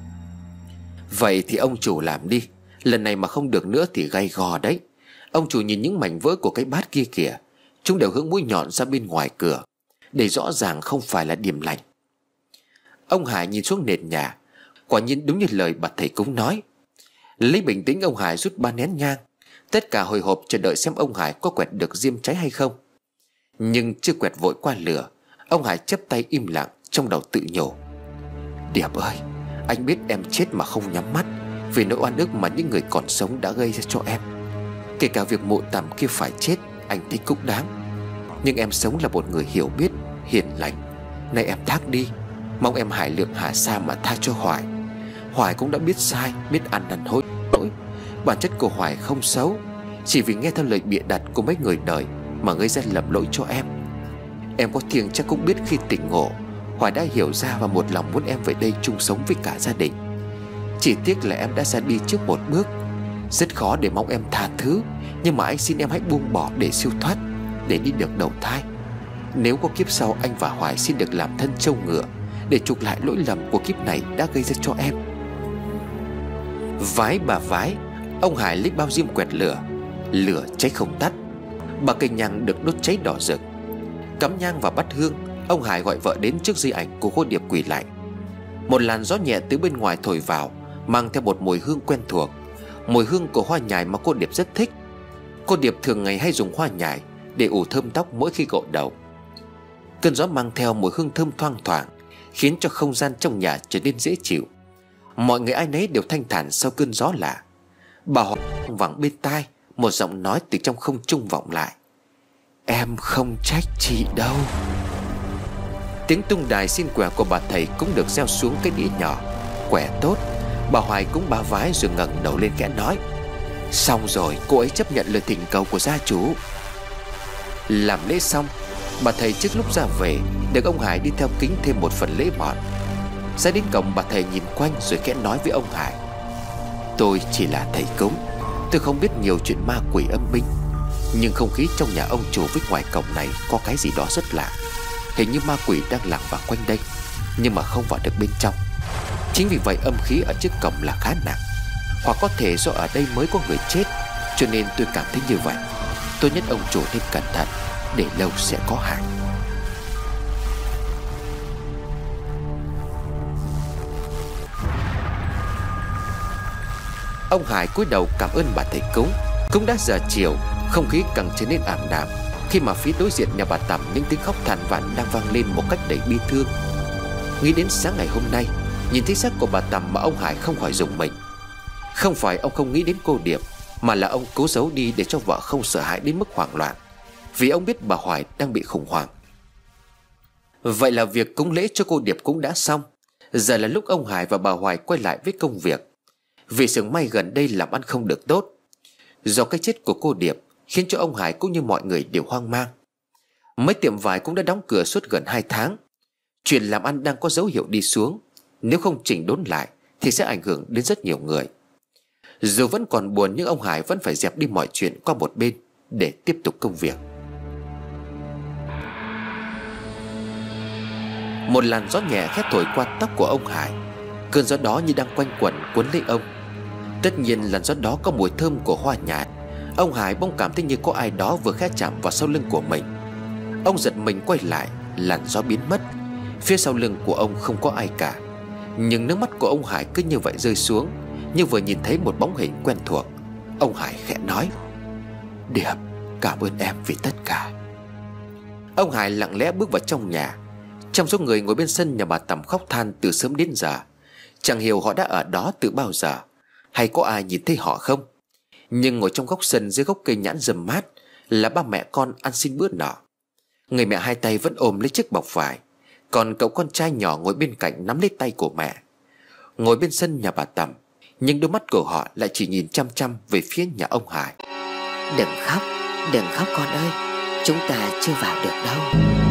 Vậy thì ông chủ làm đi. Lần này mà không được nữa thì gay gò đấy. Ông chủ nhìn những mảnh vỡ của cái bát kia kìa, chúng đều hướng mũi nhọn ra bên ngoài cửa, để rõ ràng không phải là điểm lành. Ông Hải nhìn xuống nền nhà. Quả nhiên đúng như lời bà thầy cúng nói. Lấy bình tĩnh, ông Hải rút 3 nén nhang. Tất cả hồi hộp chờ đợi xem ông Hải có quẹt được diêm cháy hay không. Nhưng chưa quẹt vội qua lửa, ông Hải chắp tay im lặng, trong đầu tự nhủ: Điệp ơi, anh biết em chết mà không nhắm mắt vì nỗi oan ức mà những người còn sống đã gây ra cho em. Kể cả việc mụ Tầm kia phải chết, anh thấy cũng đáng. Nhưng em sống là một người hiểu biết, hiền lành. Nay em thác đi, mong em hải lượng hà sa mà tha cho Hoài. Hoài cũng đã biết sai, biết ăn năn hối lỗi. Bản chất của Hoài không xấu, chỉ vì nghe theo lời bịa đặt của mấy người đời mà gây ra lầm lỗi cho em. Em có thiêng chắc cũng biết khi tỉnh ngộ, Hoài đã hiểu ra và một lòng muốn em về đây chung sống với cả gia đình. Chỉ tiếc là em đã ra đi trước một bước. Rất khó để mong em tha thứ, nhưng mà anh xin em hãy buông bỏ để siêu thoát, để đi được đầu thai. Nếu có kiếp sau, anh và Hoài xin được làm thân trâu ngựa để chuộc lại lỗi lầm của kiếp này đã gây ra cho em. Vái bà vái, ông Hải lấy bao diêm quẹt lửa. Lửa cháy không tắt. Bà cây nhang được đốt cháy đỏ rực. Cắm nhang vào bát hương, ông Hải gọi vợ đến trước di ảnh của cô Điệp quỳ lại. Một làn gió nhẹ từ bên ngoài thổi vào, mang theo một mùi hương quen thuộc, mùi hương của hoa nhài mà cô Điệp rất thích. Cô Điệp thường ngày hay dùng hoa nhài để ủ thơm tóc mỗi khi gội đầu. Cơn gió mang theo mùi hương thơm thoang thoảng, khiến cho không gian trong nhà trở nên dễ chịu. Mọi người ai nấy đều thanh thản sau cơn gió lạ. Bà Hoàng vẳng bên tai, một giọng nói từ trong không trung vọng lại: Em không trách chị đâu. Tiếng tung đài xin quẻ của bà thầy cũng được gieo xuống cái đĩa nhỏ. Quẻ tốt. Bà Hoài cũng ba vái rồi ngẩng đầu lên khẽ nói: Xong rồi, cô ấy chấp nhận lời thỉnh cầu của gia chủ. Làm lễ xong, bà thầy trước lúc ra về được ông Hải đi theo kính thêm một phần lễ mọn. Ra đến cổng, bà thầy nhìn quanh rồi khẽ nói với ông Hải: "Tôi chỉ là thầy cúng, tôi không biết nhiều chuyện ma quỷ âm binh, nhưng không khí trong nhà ông chủ với ngoài cổng này có cái gì đó rất lạ. Hình như ma quỷ đang lảng vảng quanh đây, nhưng mà không vào được bên trong. Chính vì vậy âm khí ở trước cổng là khá nặng. Hoặc có thể do ở đây mới có người chết, cho nên tôi cảm thấy như vậy. Tốt nhất ông chủ nên cẩn thận, để lâu sẽ có hại." Ông Hải cúi đầu cảm ơn bà thầy cúng. Cũng đã giờ chiều, không khí càng trở nên ảm đạm, khi mà phía đối diện nhà bà Tầm những tiếng khóc than vãn đang vang lên một cách đầy bi thương. Nghĩ đến sáng ngày hôm nay, nhìn thấy xác của bà Tầm mà ông Hải không khỏi rùng mình. Không phải ông không nghĩ đến cô Điệp, mà là ông cố giấu đi để cho vợ không sợ hãi đến mức hoảng loạn, vì ông biết bà Hoài đang bị khủng hoảng. Vậy là việc cúng lễ cho cô Điệp cũng đã xong. Giờ là lúc ông Hải và bà Hoài quay lại với công việc. Vì xưởng may gần đây làm ăn không được tốt. Do cái chết của cô Điệp khiến cho ông Hải cũng như mọi người đều hoang mang. Mấy tiệm vải cũng đã đóng cửa suốt gần 2 tháng. Chuyện làm ăn đang có dấu hiệu đi xuống. Nếu không chỉnh đốn lại thì sẽ ảnh hưởng đến rất nhiều người. Dù vẫn còn buồn, nhưng ông Hải vẫn phải dẹp đi mọi chuyện qua một bên để tiếp tục công việc. Một làn gió nhẹ khẽ thổi qua tóc của ông Hải. Cơn gió đó như đang quanh quẩn cuốn lấy ông. Tất nhiên làn gió đó có mùi thơm của hoa nhài. Ông Hải bỗng cảm thấy như có ai đó vừa khẽ chạm vào sau lưng của mình. Ông giật mình quay lại, làn gió biến mất. Phía sau lưng của ông không có ai cả. Nhưng nước mắt của ông Hải cứ như vậy rơi xuống, như vừa nhìn thấy một bóng hình quen thuộc. Ông Hải khẽ nói: "Điệp, cảm ơn em vì tất cả." Ông Hải lặng lẽ bước vào trong nhà. Trong số người ngồi bên sân nhà bà Tầm khóc than từ sớm đến giờ, chẳng hiểu họ đã ở đó từ bao giờ, hay có ai nhìn thấy họ không. Nhưng ngồi trong góc sân dưới gốc cây nhãn râm mát là ba mẹ con ăn xin bữa nọ. Người mẹ hai tay vẫn ôm lấy chiếc bọc vải, còn cậu con trai nhỏ ngồi bên cạnh nắm lấy tay của mẹ. Ngồi bên sân nhà bà Tầm, nhưng đôi mắt của họ lại chỉ nhìn chăm chăm về phía nhà ông Hải. Đừng khóc con ơi, chúng ta chưa vào được đâu."